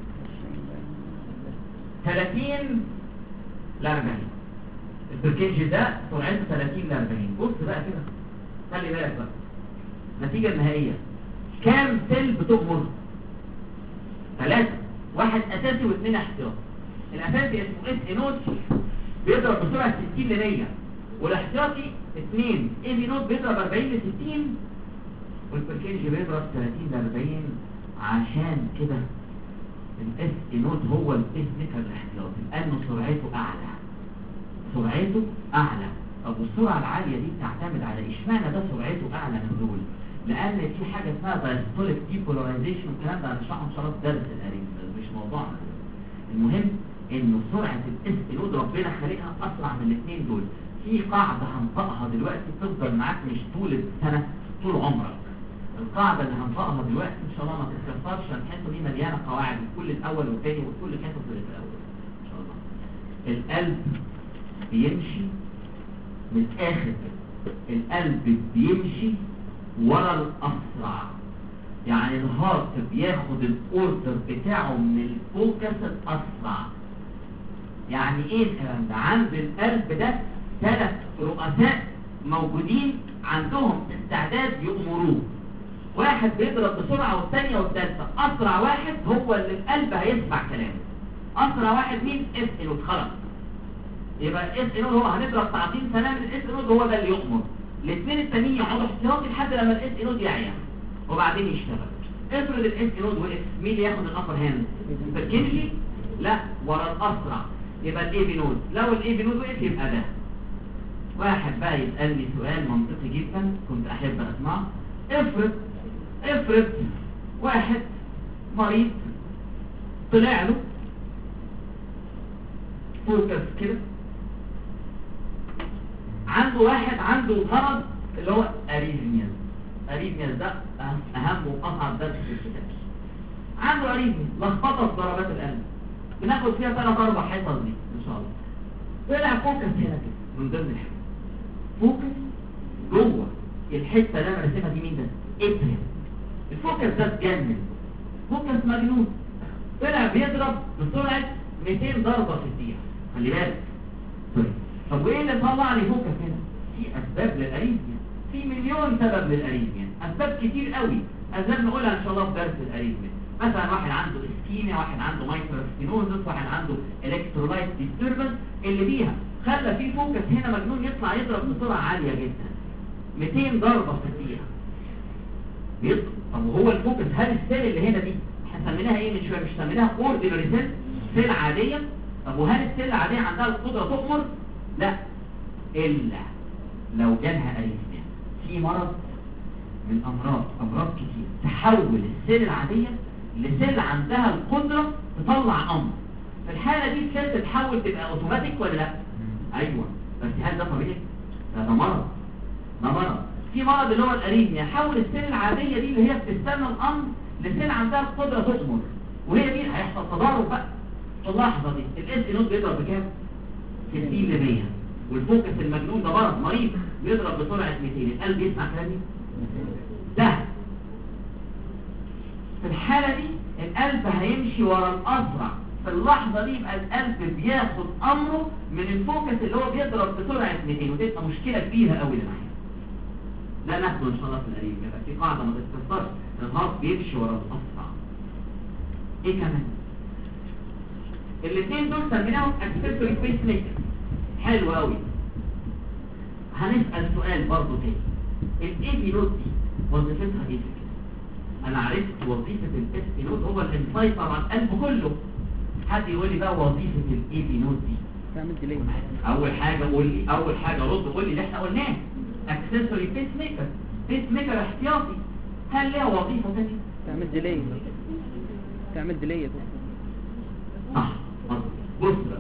30 ل 40. البركنجي ده سرعته 30 ل 40. بص بقى كده، خلي بالك بقى النتيجه النهائيه كام سيل بتؤمر؟ 3، واحد اساسي واثنين احتياطي. الاساسي اسمه اس نود بيضرب بسرعه 60 ل 100، والاحتياطي 2 اي بي نود بيضرب 40 ل 60، والبركنجي بيضرب 30 ل 40. عشان كده الاس نود هو الاس ميكر الاحتياطي لانه سرعته اعلى، سرعته اعلى. طب والسرعه العاليه دي بتعتمد على اشمعنى ده سرعته اعلى من دول؟ لان في حاجه اسمها دايستوليك ديبولاريزيشن، والكلام ده هنشرحه ان شاء الله في درس الاريثم، مش موضوعنا. المهم انه سرعه الاس نود ربنا خالقها اسرع من الاثنين دول. في قاعده هنطقها دلوقتي تفضل معاك مش طول السنه، طول عمرك. القاعده اللي هنطقها دلوقتي ان شاء الله ما تتكسرش، الحته دي مليانه قواعد، كل الاول والثاني وكل حته في الاول ان شاء الله. القلب بيمشي من الاخر، القلب بيمشي ورا الاسرع. يعني الهارت بياخد الاوردر بتاعه من الفوكس الاسرع. يعني ايه الكلام ده؟ عند القلب ده 3 رؤساء موجودين عندهم استعداد يأمروه. واحد بيضرب بسرعة والثانية والثالثة. اسرع واحد هو اللي القلب هيسمع كلامه. اسرع واحد مين؟ اس نود. خلاص، يبقى اس نود هو هنضرب تعطيل سلام الاس نود هو ده اللي يؤمر. الاثنين التانيين يقعدوا احتياطي لحد لما الاس نود يعيا وبعدين يشتغل. افرض الاس نود وقف، مين اللي ياخد الابر هاند؟ البركنجي؟ لا، ورا الاسرع يبقى الاي بي نود. لو الاي بي نود وقف يبقى ده. واحد بقى يسالني سؤال منطقي جدا كنت احب اسمعه. افرض واحد مريض طلع له فوكس كده، عنده واحد عنده مرض اللي هو اريثميا. اريثميا ده اهم واصعب درس في الكتاب. عنده اريثميا، لخبطه في ضربات القلب، بناخد فيها 3-4 حصص دي ان شاء الله. طلع فوكس هنا كده من ضمن الحته، فوكس جوه الحته اللي انا راسمها دي. مين ده؟ اتريم. الفوكس ده اتجنن، فوكس مجنون، طلع بيضرب بسرعه 200 ضربه في الدقيقه. خلي بالك. طيب طب وايه اللي طلع لي فوكس هنا؟ في اسباب للاريثميا، في مليون سبب للاريثميا، اسباب كتير قوي، اسباب نقولها ان شاء الله في درس الاريثميا. مثلا واحد عنده اسكيميا، واحد عنده مايكروستينوزس، واحد عنده الكترولايت ديستربنس، اللي بيها خلى في فوكس هنا مجنون يطلع يضرب بسرعه عاليه جدا 200 ضربه في الدقيقه. بيضرب. طب وهو الفوكس، هل السيل اللي هنا دي احنا سميناها ايه من شويه؟ مش سميناها اوردينري سيل، سيل عاديه. طب وهل السيل العاديه عندها القدره تؤمر؟ لا، الا لو جالها اريثميا. في مرض من امراض كتير تحول السيل العاديه لسيل عندها القدره تطلع امر. في الحاله دي السيل تتحول تبقى اوتوماتيك ولا لا؟ ايوه. بس هل ده طبيعي؟ ده مرض. ده مرض. في مرض اللي هو الاريثميا، حول السيل العاديه دي اللي هي بتستنى الامر لسيل عندها القدره تؤمر، وهي دي هيحصل تضارب بقى. في اللحظه دي الاس نوت بيضرب بكام؟ 60 ل100. والفوكس المجنون ده مريض بيضرب بسرعه 200. القلب يسمع كلامي؟ ده في الحالة دي القلب هيمشي ورا الأسرع. في اللحظة دي يبقى القلب بياخد أمره من الفوكس اللي هو بيضرب بسرعة 200، وتبقى مشكلة كبيرة قوي اللي معايا. لا ناخده إن شاء الله في القريب. يبقى في قاعدة ما تتكسرش، الهارت بيمشي ورا الأسرع. إيه كمان؟ الاثنين دول سميناهم اكسسوري بيس ميكر. حلو قوي. هنسأل سؤال برضه تاني. الاي بي نوت دي وظيفتها ايه؟ انا عرفت وظيفة الاس بي نود، هو اللي مسيطر على القلب كله. حد يقول لي بقى وظيفة الاي بي نود دي؟ تعمل ديلي. اول حاجة قول لي، اول حاجة رد قول لي اللي احنا قلناه، اكسسوري بيس ميكر، بيس ميكر احتياطي. هل ليها وظيفة ثانية؟ تعمل ديلي. تعمل ديلي يا دكتور. صح. بص بقى،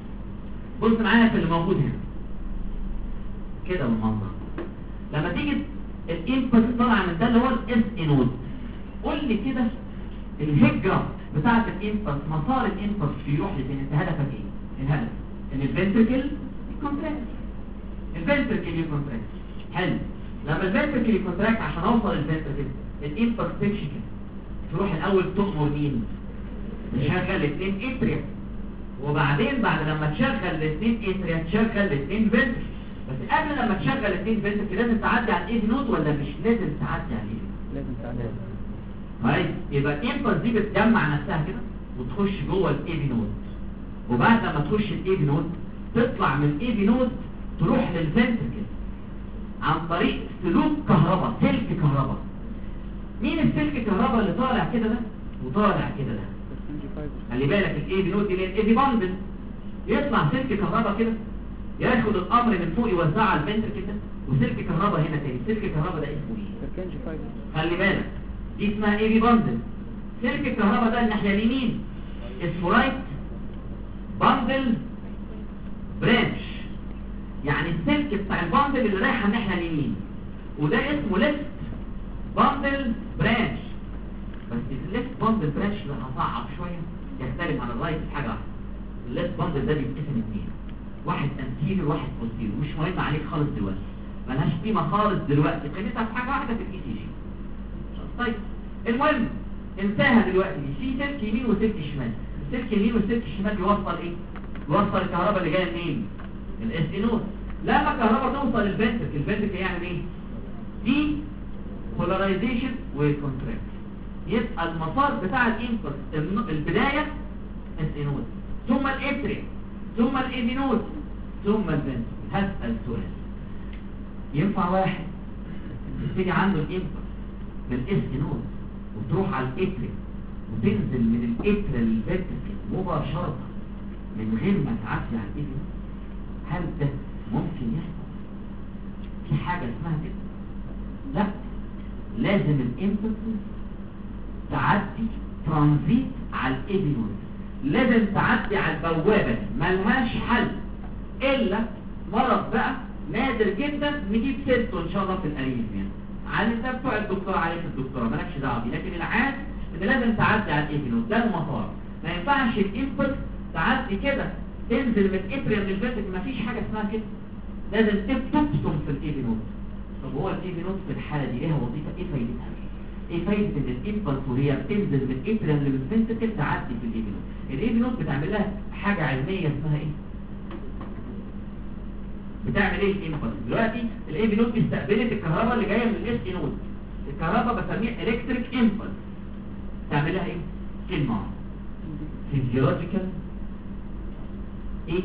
بص معايا في اللي موجود هنا كده بالمنظر. لما تيجي الانبوت طالع من ده اللي هو الاس اي نود، قول لي كده الهجرة بتاعة الانبوت، مسار الانبوت بيروح لفين؟ انت هدفك ايه؟ الهدف ان الفنتركل يكونتراكت. الفنتركل يكونتراكت. حلو. لما الفنتركل يكونتراكت عشان اوصل الفنتركل الانبوت تمشي كده، تروح الاول تؤمر مين؟ تشغل الاثنين اتريا، وبعدين بعد لما تشغل الاثنين اتريا تشغل الاثنين فنتركل. بس قبل لما تشغل الاثنين فنتركل لازم تعدي على الاي نود ولا مش لازم تعدي عليه؟ لازم تعمل. طيب يبقى الامبلس دي بتجمع نفسها كده وتخش جوه الاي بي نود، وبعد لما تخش الاي بي نود تطلع من الاي بي نود تروح للفنتركل عن طريق سلوك كهرباء، سلك كهرباء. مين السلك الكهرباء اللي طالع كده ده وطالع كده ده؟ خلي بالك الاي بي نود دي الاي بي باندل، يطلع سلك كهرباء كده ياخد الامر من فوق يوزعه على الفنتركل ده، وسلك كهرباء هنا تاني. سلك الكهرباء ده اسمه ايه؟ خلي بالك دي اسمها اي بي باندل. سلك الكهرباء ده الناحيه اليمين اسمه رايت باندل برانش، يعني السلك بتاع الباندل اللي رايح الناحيه اليمين، وده اسمه ليفت باندل برانش. بس الليفت باندل برانش اللي هصعب شويه يختلف عن الرايت في حاجه واحده. الليفت باندل ده بيتقسم اثنين، واحد انتيريور وواحد بوستيريور. مش مهم عليك خالص دلوقتي، ملهاش قيمه خالص دلوقتي، قيمتها في حاجه واحده في الاي سي جي. طيب المهم انتهى دلوقتي في سلك يمين وسلك شمال. السلك اليمين والسلك الشمال بيوصل ايه؟ بيوصل الكهرباء اللي جايه منين؟ الاس اي نود. لما الكهرباء توصل للفنتركل، الفنتركل يعمل ايه؟ دي بولاريزيشن وكونتراكت. يبقى المسار بتاع الانبوت البدايه اس اي نود، ثم الاتريا، ثم الاي بي نود، ثم الفنتركل. هسأل سؤال، ينفع واحد تيجي عنده الانبوت من الاس اي نود وتروح على الاتريا وتنزل من الاتريا للفنتركل مباشرة من غير ما تعدي على الاي بي نود؟ هل ده ممكن يحصل؟ في حاجة اسمها كده؟ لا، لازم الانبوت تعدي ترانزيت على الايفي نود، لازم تعدي على البوابه دي، ملهاش حل الا مرض بقى نادر جدا نجيب سيرته ان شاء الله في الاريزميا، على ده بتوع الدكتور عليه في الدكتوراه مالكش دعوه بيه، لكن العاد ان لازم تعدي على الايفي نود، ده المسار. ما ينفعش الانبوت تعدي كده تنزل من اتريم للفيرتك، مفيش حاجه اسمها كده، لازم تبتم في الايفي نود. طب هو الايفي نود في الحاله دي ليها وظيفه ايه؟ فايدتها ايه؟ فايده ان الانبوت وهي بتنزل من اتريم للفيرتك تعدي في الايفي نود. الايفي نود بتعمل لها حاجه علميه اسمها ايه؟ بتعمل ايه الانبوت؟ دلوقتي الايفي نود استقبلت الكهرباء اللي جايه من الاس اي نود، الكهرباء بسميها الكتريك امبلس، تعمل لها ايه؟ كلمه فيزيولوجيكال ايه؟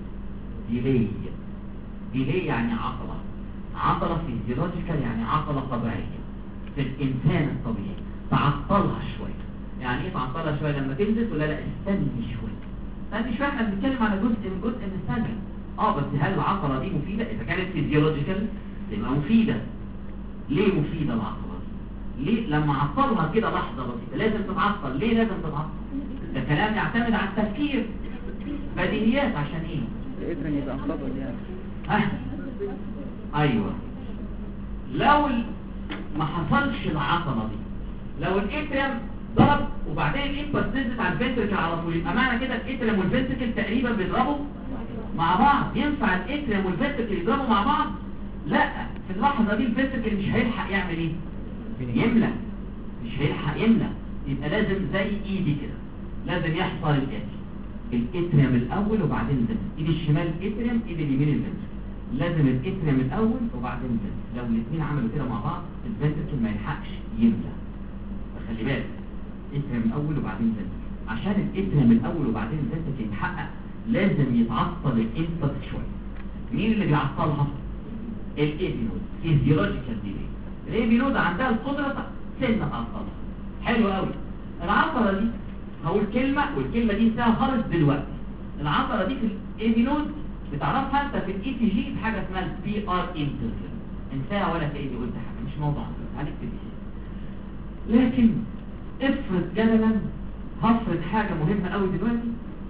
ديلي يعني عطله فيزيولوجيكال يعني عطله طبيعيه في الانسان الطبيعي، تعطلها شويه. يعني ايه تعطلها شويه؟ لما تنزل ولا لا استني شويه احنا بنتكلم على جزء من الثانيه. بس هل العطله دي مفيده؟ اذا كانت فيزيولوجيكال تبقى مفيده. ليه مفيده العطله دي؟ ليه لما عطلها كده لحظه بسيطه لازم تتعطل؟ ليه لازم تتعطل؟ ده كلام يعتمد على التفكير، بديهيات. عشان ايه؟ الاترم يبقى انقبض يعني. ايوه، لو ما حصلش العطله دي، لو الاترم ضرب وبعدين الامبلس نزلت على الفنتركل على طول، يبقى معنى كده الاترم والفنتركل تقريبا بيضربوا مع بعض. ينفع الاترم والفنتركل يضربوا مع بعض؟ لا، في اللحظه دي الفنتركل مش هيلحق يعمل ايه؟ يملى، مش هيلحق يملى. يبقى لازم زي ايدي كده، لازم يحصل الاتريم الاول وبعدين الفنتركل. ايد الشمال اتريم، ايد اليمين الفنتركل. لازم الاتريم الاول وبعدين الفنتركل. لو الاثنين عملوا كده مع بعض الفنتركل ما يلحقش يملى. فخلي بالك، اتريم الاول وبعدين الفنتركل. عشان الاتريم الاول وبعدين الفنتركل يتحقق لازم يتعطل الانبوت شويه. مين اللي بيعطلها؟ الايفي نود، فيزيولوجيكال ديلي. الايفي نود عندها القدره سنه تعطلها. حلو قوي. العطله دي هقول كلمه والكلمه دي انساها خالص دلوقتي. العطله دي في الايفي نود بتعرفها انت في الاي تي جي بحاجه اسمها البي ار انترفال. انساها ولا كأني قلت حاجه، مش موضوع عليك تبي. لكن افرض جدلا، هفرض حاجه مهمه قوي دلوقتي،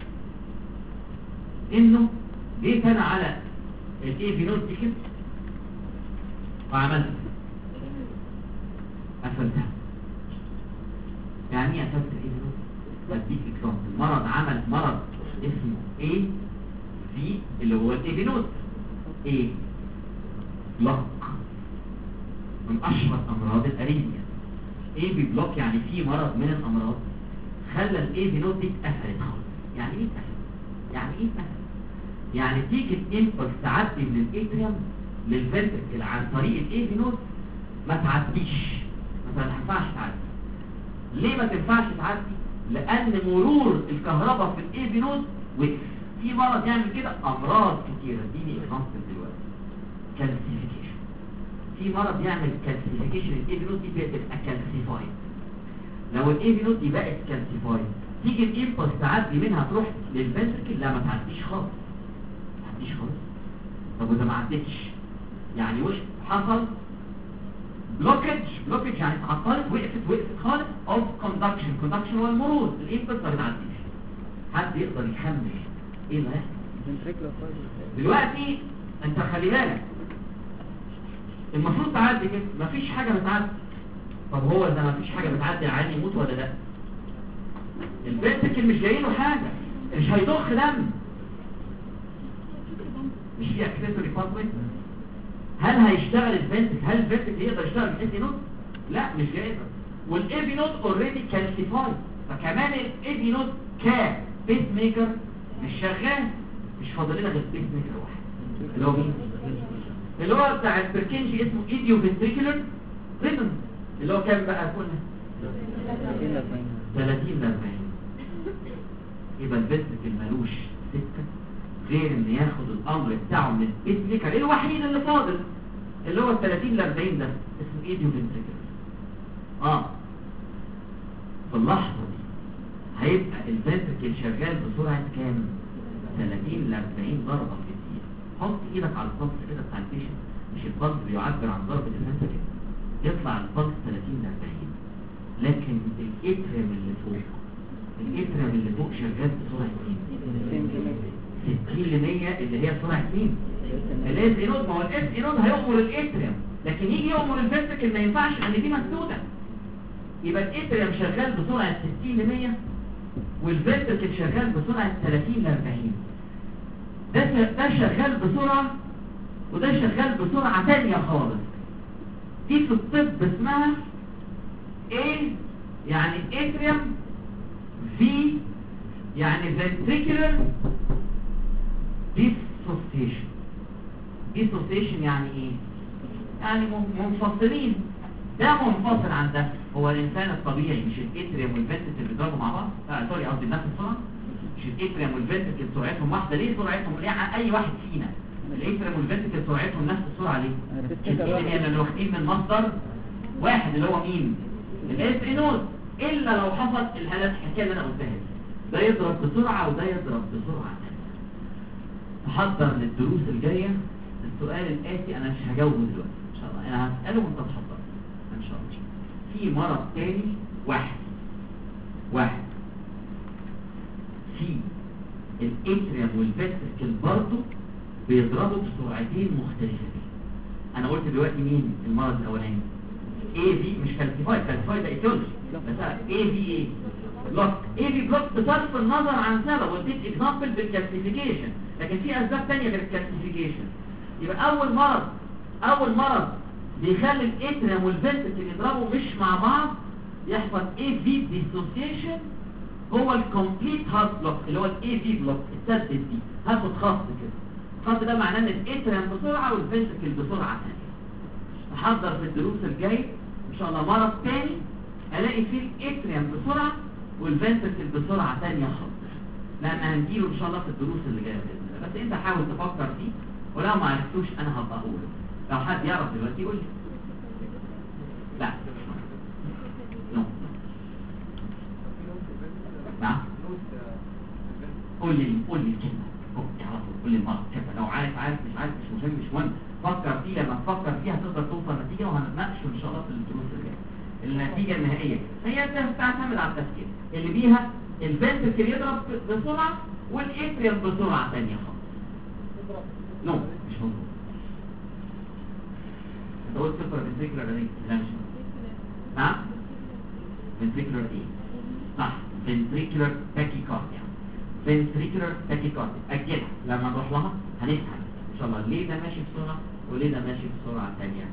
انه جيت انا على الايفي نود دي كده وعملت قفلتها. يعني ايه قفلت الايفي نود؟ بديك اكزامبل. مرض اسمه ايه في اللي هو الايفي نود. ايه بلوك من اشهر امراض الاريثميا. ايه بلوك يعني في مرض من الامراض خلى الايفي نود دي اتقفلت خالص. يعني ايه اتقفلت؟ يعني تيجي الامبلس تعدي من الاتريوم للفنتركل عن طريق الايفي نود ما تعديش، ما تنفعش تعدي. ليه ما تنفعش تعدي؟ لان مرور الكهرباء في الايفي نود وقف. في مرض يعمل كده، امراض كتيره. اديني اكزامبل دلوقتي. كالسيفيكيشن. في مرض يعمل كالسيفيكيشن، الايفي نود دي بتبقى كالسيفايد. لو الايفي نود دي بقت كالسيفايد تيجي الامبلس تعدي منها تروح للفنتركل، لا ما تعديش خالص. طب وإذا ما عدتش يعني وش حصل؟ بلوكج يعني اتعطلت، وقفت خالص. اوف كوندكشن هو المرور، الانبوت ما بتعديش. حد يقدر يخمن ايه اللي هيحصل دلوقتي؟ انت خلي بالك، المفروض تعدي كده، مفيش حاجه بتعدي. طب هو اذا مفيش حاجه بتعدي العيان يموت ولا لا؟ الفنتركل مش جاي له حاجه، مش هيضخ دم، مش في اكسسوري باثوي. هل هيشتغل الفنتركل؟ هل الفنتركل يقدر يشتغل بالايفي نود؟ لا مش قادر. والايفي نود اوريدي كالسيفايد، فكمان الايفي نود كبيس ميكر مش شغال. مش فاضل لنا غير بيس ميكر واحد، اللي هو مين؟ اللي هو بتاع البركنجي، اسمه ايديو فنتريكولار ريزم، اللي هو كام بقى؟ قلنا 30 ل 40. يبقى الفنتركل ملوش سكه غير ان ياخد الامر بتاعه من البيس ميكر الوحيد اللي فاضل، اللي هو 30 ل 40 ده، اسمه ايديو فنتريكولار. في اللحظه دي هيبقى الفنتركل شغال بسرعه كام؟ 30 ل 40 ضربه في الدقيقه. حط ايدك على البلس كده بتاع البيشنت، مش البلس بيعبر عن ضربه الفنتركل، يطلع البلس 30 ل 40. لكن الاتريم اللي فوق شغال بسرعه 60 ل 100 اللي هي سرعه مين؟ الاس اينود. ما هو الاس اينود هيأمر الاتريم، لكن يجي يأمر الفنتركل ما ينفعش لان دي مسدوده. يبقى الاتريم شغال بسرعه 60 ل 100 والفنتركل شغال بسرعه 30 ل 40. ده شغال بسرعه وده شغال بسرعه ثانيه خالص. دي في الطب اسمها A يعني اتريم، V يعني ventricular dissociation. dissociation يعني ايه؟ يعني منفصلين. ده منفصل عن ده. هو الانسان الطبيعي مش الاتريم والفنتركل بيضربوا مع بعض؟ سوري قصدي بنفس السرعه. مش الاتريم والفنتركل سرعتهم واحده. ليه سرعتهم؟ ليه اي واحد فينا الاتريم والفنتركل سرعتهم نفس السرعه ليه؟ لان واخدين من مصدر واحد اللي هو مين؟ الاس اينود. الا لو حصل الحكايه اللي انا قلتها دي، ده يضرب بسرعه وده يضرب بسرعه ثانيه. تحضر للدروس الجايه السؤال الاتي، انا مش هجاوبه دلوقتي ان شاء الله، انا هساله وانت تحضر ان شاء الله. في مرض تاني واحد في الاتريم والفنتركل برضه بيضربوا بسرعتين مختلفتين. انا قلت دلوقتي مين المرض الاولاني؟ اي في مش كالسيفايد ده ايتيولوجي، بس اي في ايه بلوك. اي في بلوك بصرف النظر عن سبب، وديت اكزامبل بالكالسيفيكيشن، لكن في اسباب ثانيه غير الكالسيفيكيشن. يبقى اول مرض بيخلي الاتريم والفنتركل يضربوا مش مع بعض، يحصل اي في ديسوسيشن، هو الكومبليت هارت بلوك اللي هو الاي في بلوك. السدس دي هاخد خط كده، الخط ده معناه ان الاتريم بسرعه والفنتركل بسرعه ثانيه. احضر في الدروس الجاي ان شاء الله مرض تاني الاقي فيه الاتريم بسرعه والفنتركل بسرعه ثانيه خالص، لان هنجيله ان شاء الله في الدروس اللي جايه باذن الله. بس انت حاول تفكر فيه، ولو ما عرفتوش انا هبقى اقوله. لو حد يعرف دلوقتي يقول لي. لا نعم قول لي الكلمه، قول لي المرض كده. لو عارف مش عارف مش مهم. فكر فيه، لما تفكر فيها تقدر توصل نتيجه، وهنتناقش ان شاء الله في الدروس الجايه. النتيجه النهائيه هي تعتمد على التفكير اللي بيها الفنتركل يضرب بسرعه والاتريم بسرعه ثانيه خالص. مش مظبوط. انت قلت صفر فنتركلر ايه؟ لا مش مظبوط. نعم فنتركلر ايه؟ صح، فنتركلر تاكيكارديا. فنتركلر تاكيكارديا اجلها لما نروح لها هنفهم ان شاء الله ليه ده ماشي بسرعه وليه ده ماشي بسرعه ثانيه.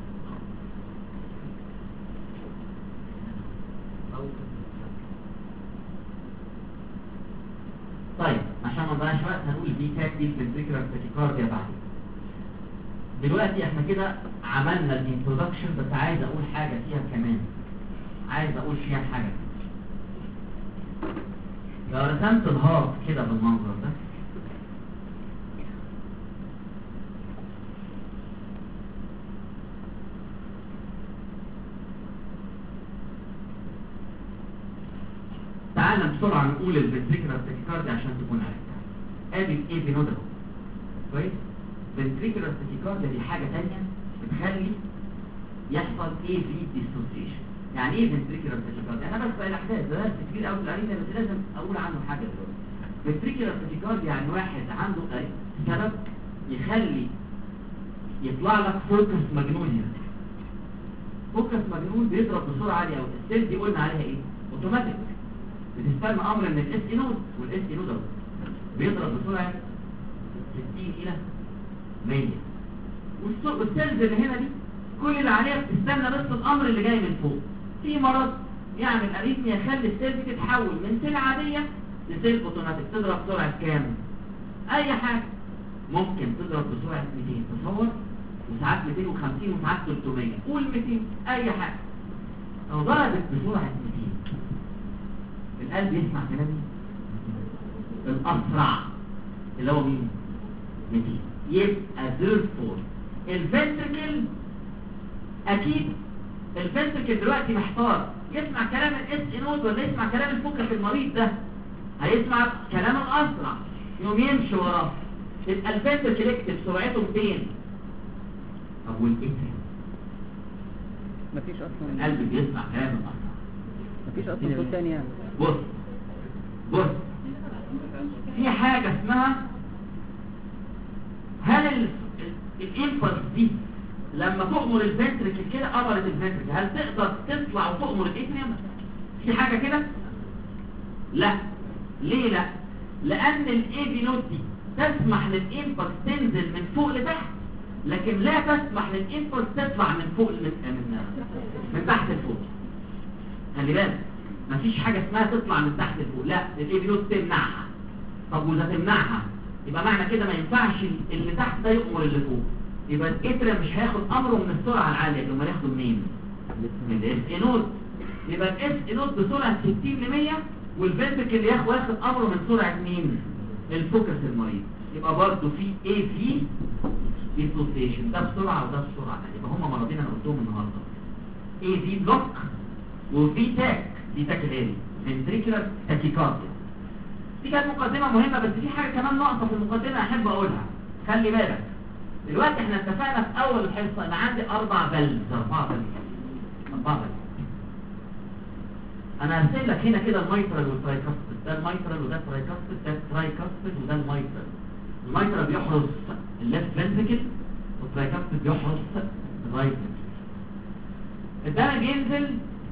طيب عشان ما نضيعش وقت هنقول دي كانت دي الفنتركلر تاكيكارديا بعدين. دلوقتي احنا كده عملنا الانترودكشن، بس عايز اقول حاجه فيها كمان، لو رسمت الهارت كده بالمنظر ده، تعالى بسرعه نقول الفنتريكولار تاكيكارديا عشان تكون عارفها. ادي الاي في نود اهو كويس. فنتريكولار تاكيكارديا دي حاجه ثانيه بتخلي يحصل اي في ديسوسيشن. يعني ايه فنتريكولار تاكيكارديا؟ انا بس الاحداث ده درست كتير قوي في الارينا، بس لازم اقول عنه حاجه دلوقتي. فنتريكولار تاكيكارديا يعني واحد عنده سبب يخلي يطلع لك فوكس مجنون هنا. فوكس مجنون بيضرب بسرعه عاليه قوي. السيل دي قلنا عليها ايه؟ اوتوماتيك، بتستنى امر من الاس اي نود، والاس اي نود بيضرب بسرعه 60 الى 100. والسيلز اللي هنا دي كل اللي عليها بتستنى بس الامر اللي جاي من فوق. في مرض يعمل اريثميا يخلي السيل دي تتحول من سيل عاديه لسيل اوتوماتيك. تضرب بسرعه كام؟ اي حاجه ممكن تضرب بسرعه 200 تصور، وساعات 250 وساعات 300. قول 200 اي حاجه. لو ضربت بسرعه 200 القلب يسمع كلامي الاسرع اللي هو مين؟ 200. يبقى therefore الفنتركل اكيد الفنتركل دلوقتي محتار يسمع كلام الاس اي نود ولا يسمع كلام الفوكس المريض ده. هيسمع كلام الاسرع يقوم يمشي وراه. يبقى الفنتركل يكتب سرعته 200. طب والاتريم مفيش اصلا. القلب بيسمع كلام الاسرع مفيش اصلا صوت تاني يعني. بص في حاجة اسمها هل الانفلس دي لما تؤمر الفنتركل كده امرت الفنتركل هل تقدر تطلع وتؤمر الاتريوم؟ في حاجة كده؟ لا. ليه لا؟ لان الاي بي نوت دي تسمح للانفلس تنزل من فوق لتحت، لكن لا تسمح للانفلس تطلع من فوق من تحت لفوق. خلي بالك مفيش حاجة اسمها تطلع من تحت لفوق، لا الاي بي نوت تمنعها. طب واذا تمنعها يبقى معنى كده ما ينفعش اللي تحت ده يؤمر اللي فوق، يبقى الاتريوم مش هياخد امره من السرعه العاليه، لما ياخده منين؟ من الاس اي نوت. يبقى الاس اي نوت بسرعه 60 ل 100 والفنتركل واخد امره من سرعه مين؟ الفوكس المريض. يبقى برضه في اي في ديسوسيشن، ده بسرعه وده بسرعه. يبقى هم مرضين انا قلتهم النهارده، اي في بلوك وفي تاك، دي تاك الالي فنتريكولار تاكيكارديا. دي كانت مقدمة مهمة، بس في حاجة كمان ناقصة في المقدمة أحب أقولها. خلي بالك دلوقتي احنا اتفقنا في أول الحصة إن عندي 4 بلز. أنا هرسم لك هنا كده الميترال والترايكاستد، ده الميترال وده الترايكاستد، ده الترايكاستد وده الميترال. الميترال بيحرس الليفت فنتريكل والترايكاستد بيحرس الرايت فنتريكل. الدم ينزل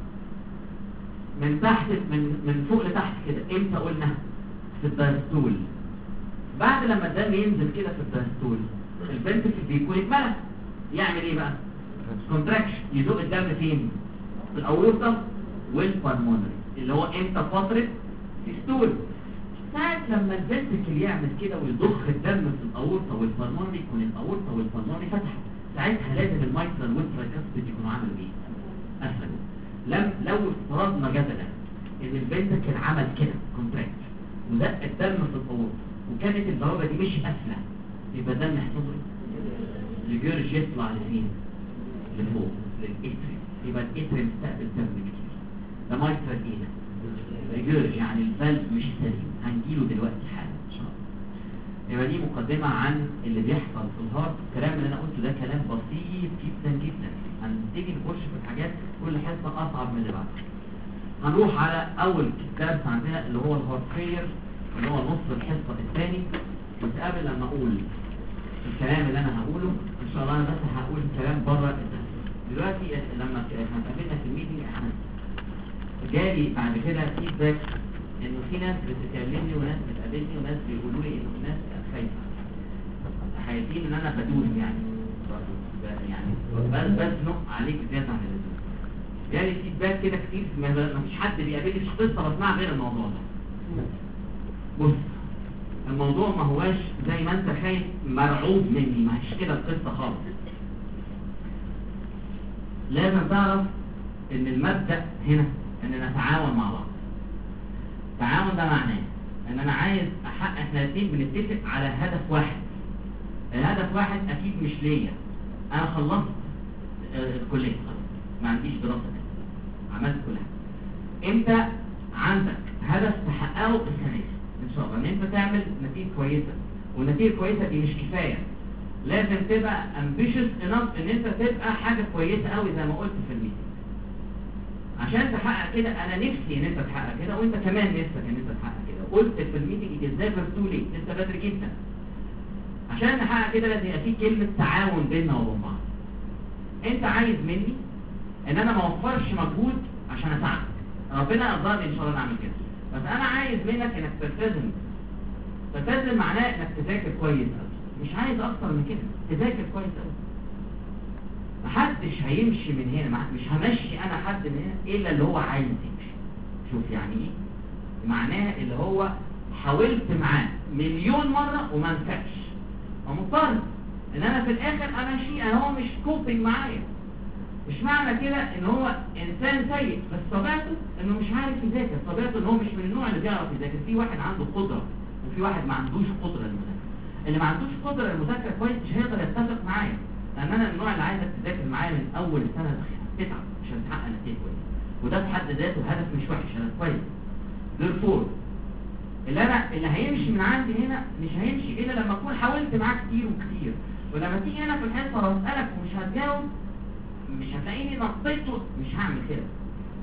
من تحت من فوق لتحت كده. امتى قلنا؟ في الدايستول. بعد لما الدم ينزل كده في الدايستول الفنتركل بيكون اتملى، يعمل ايه بقى؟ كونتراكشن، يزق الدم فين؟ في الاورطه والبالمونري، اللي هو امتى؟ فتره الدايستول. ساعه لما الفنتركل يعمل كده ويضخ الدم في الاورطه والبالمونري يكون الاورطه والبالمونري فتحت، ساعتها لازم الميترال والترايكاستد يكونوا عاملوا ايه؟ قفلوا. لو افترضنا جدلا ان الفنتركل عمل كده كونتراكت ودق الدم في الأورطة وكانت البوابة دي مش قافلة، يبقى الدم يحصل الجرج يطلع لفين؟ لفوق للإتريم، يبقى الإتريم استقبل دم كتير. ده مايترال ايه ده؟ الجرج يعني الفالف مش سليم، هنجيله دلوقتي حالا ان شاء الله. يبقى دي مقدمة عن اللي بيحصل في الهارت. الكلام اللي انا قلته ده كلام بسيط جدا جدا، هنيجي نخش في الحاجات كل حصة اصعب من اللي بعدها. هنروح على اول درس عندنا اللي هو الهارت فيلير، اللي هو نص الحصة الثاني. بس قبل لما اقول الكلام اللي انا هقوله ان شاء الله انا بس هقول كلام بره الدرس. دلوقتي لما احنا اتقابلنا في الميتنج احنا جالي بعد كده فيدباك انه في ناس بتكلمني وناس بتقابلني وناس بيقولوا لي انه الناس خايفين ان انا بدوس يعني بزنق عليك زيادة عن اللزوم. جالي فيدباك كده كتير، مفيش حد بيقابلني في قصة بسمع غير الموضوع ده. بص الموضوع ما هواش زي ما انت خايف مرعوب مني، ما هيش كده القصة خالص. لازم تعرف ان المبدأ هنا ان نتعاون مع بعض. التعاون ده معناه ان انا عايز احنا الاثنين بنتفق على هدف واحد. الهدف واحد اكيد مش ليا، انا خلصت الكلية خلاص، ما عنديش دراسة تانية، عملت كل حاجة. انت عندك هدف تحققه السنة دي ان شاء الله، ان انت تعمل نتيجة كويسة، والنتيجة الكويسة دي مش كفاية، لازم تبقى ambitious enough ان انت تبقى حاجة كويسة قوي زي ما قلت في الميتنج. عشان تحقق كده انا نفسي ان انت تحقق كده، وانت كمان نفسك ان انت تحقق كده. قلت في الميتنج ازاي برتولي لسه بدري جدا. عشان نحقق كده لازم يبقى في كلمة تعاون بيننا وبين بعض. انت عايز مني ان انا ما اوفرش مجهود عشان اساعدك، ربنا يرضى ان شاء الله نعمل كده، بس انا عايز منك انك تلتزم معناه انك تذاكر كويس قوي، مش عايز اكتر من كده، تذاكر كويس قوي. محدش هيمشي من هنا، مش همشي انا حد من هنا الا اللي هو عايز يمشي. شوف يعني ايه معناها؟ اللي هو حاولت معاه مليون مرة وما نفعش، ومضطر ان انا في الاخر امشي، انا هو مش كوبنج معايا. مش معنى كده ان هو انسان سيء، بس طبيعته انه مش عارف يذاكر، طبيعته ان هو مش من النوع اللي بيعرف يذاكر. في واحد عنده قدرة وفي واحد ما عندوش قدرة للمذاكرة. اللي ما عندوش قدرة للمذاكرة كويس مش هيقدر يتفق معايا، لان انا النوع اللي عايزك تذاكر معايا من اول سنة تتعب عشان تحقق نتيجة كويسة، وده في حد ذاته هدف مش وحش، هدف كويس. therefore اللي هيمشي من عندي هنا مش هيمشي الا لما اكون حاولت معاه كتير وكتير. ولما تيجي هنا في الحصة لو اسالك ومش هتجاوب مش هتلاقيني نطيته، مش هعمل كده.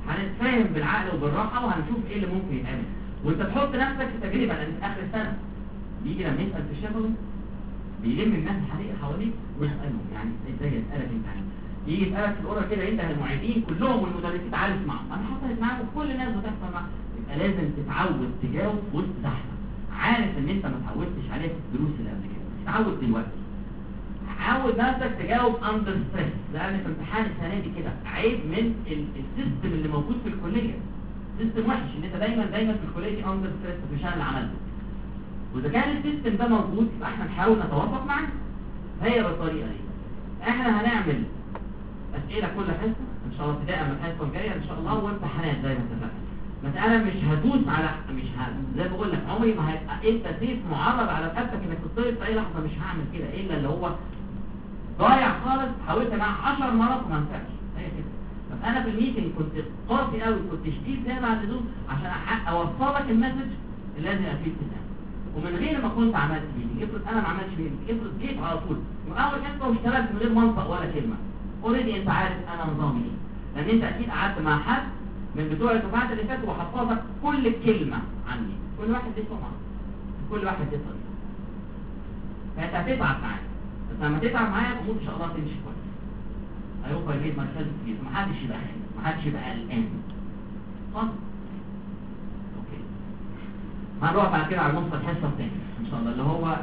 هنتفاهم بالعقل وبالراحه وهنشوف ايه اللي ممكن يتعمل. وانت تحط نفسك في تجربه، لان في اخر السنه بيجي لما يسال في الشفوي بيلم الناس حواليك ويسالهم يعني ازاي يسالك انت يعني. يجي يسالك في الاوضه كده انت المعيدين كلهم والمدرسين تعالوا اسمعوا، انا حصلت معاك وكل الناس بتحصل معاك. يبقى لازم تتعود تجاوب وسط زحمه، عارف ان انت ما اتعودتش عليه في الدروس اللي قبل كده، تتعود دلوقتي. عود نفسك تجاوب اندر ستريس، لان في امتحان السنه دي كده عيب من السيستم اللي موجود في الكليه. سيستم وحش ان انت دايما في الكليه دي اندر ستريس، مش انا اللي عملته. واذا كان السيستم ده موجود يبقى احنا نحاول نتوافق معاه. هي بالطريقه دي احنا هنعمل اسئله كل حصه ان شاء الله ابتداء من الحصه الجايه ان شاء الله، وامتحانات زي ما اتفقنا. بس انا مش هدوس على زي ما بقول لك عمري ما هيبقى انت سيف معرض على رقبتك انك تطرد في اي لحظه، مش هعمل كده الا اللي هو ضايع خالص حاولت معاه 10 مرات وما نفعش. هي كده. بس انا في الميتنج كنت قاسي قوي، كنت شديد زياده عن اللزوم عشان اوصلك المسج اللي لازم افيد تفهم. ومن غير ما كنت عملت ميتنج، افرض انا ما عملتش ميتنج، افرض جيت على طول واول حصه واشتغلت من غير منطق ولا كلمه، اوريدي انت عارف انا نظامي ايه. لان انت اكيد قعدت مع حد من بتوع الدفعات اللي فاتوا وحفظك كل كلمه عني، كل واحد ليه سمعه، كل واحد ليه طريقه. فانت هتتعب معايا، بس لما تتعب معايا الامور ان شاء الله تمشي كويس. هيبقى يجيب مركز كتير، محدش يبقى خايف، محدش يبقى قلقان. خلاص؟ اوكي. هنروح بعد كده على نص الحصه الثانيه ان شاء الله، اللي هو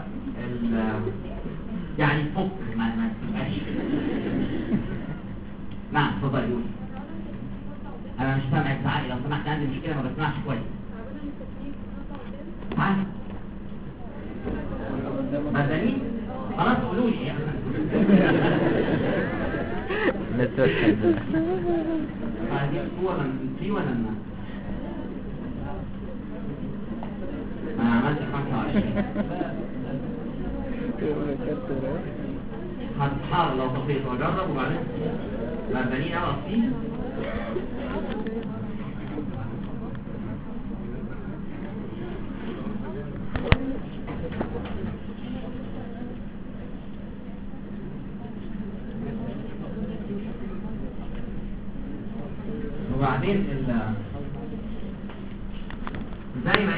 يعني فك ما تبقاش. نعم اتفضل قول. انا مش سامعك زعقي لو سمحت، عندي مشكله ما بسمعش كويس. تعالى. مدنيين؟ خلاص قولوا لي يعني. لا تفهم. عايزين ولا في ولا ما؟ انا عملت 25. هتحار لو طفيت واجرب وبعدين مدنيين اقف فيه. وبعدين زي ما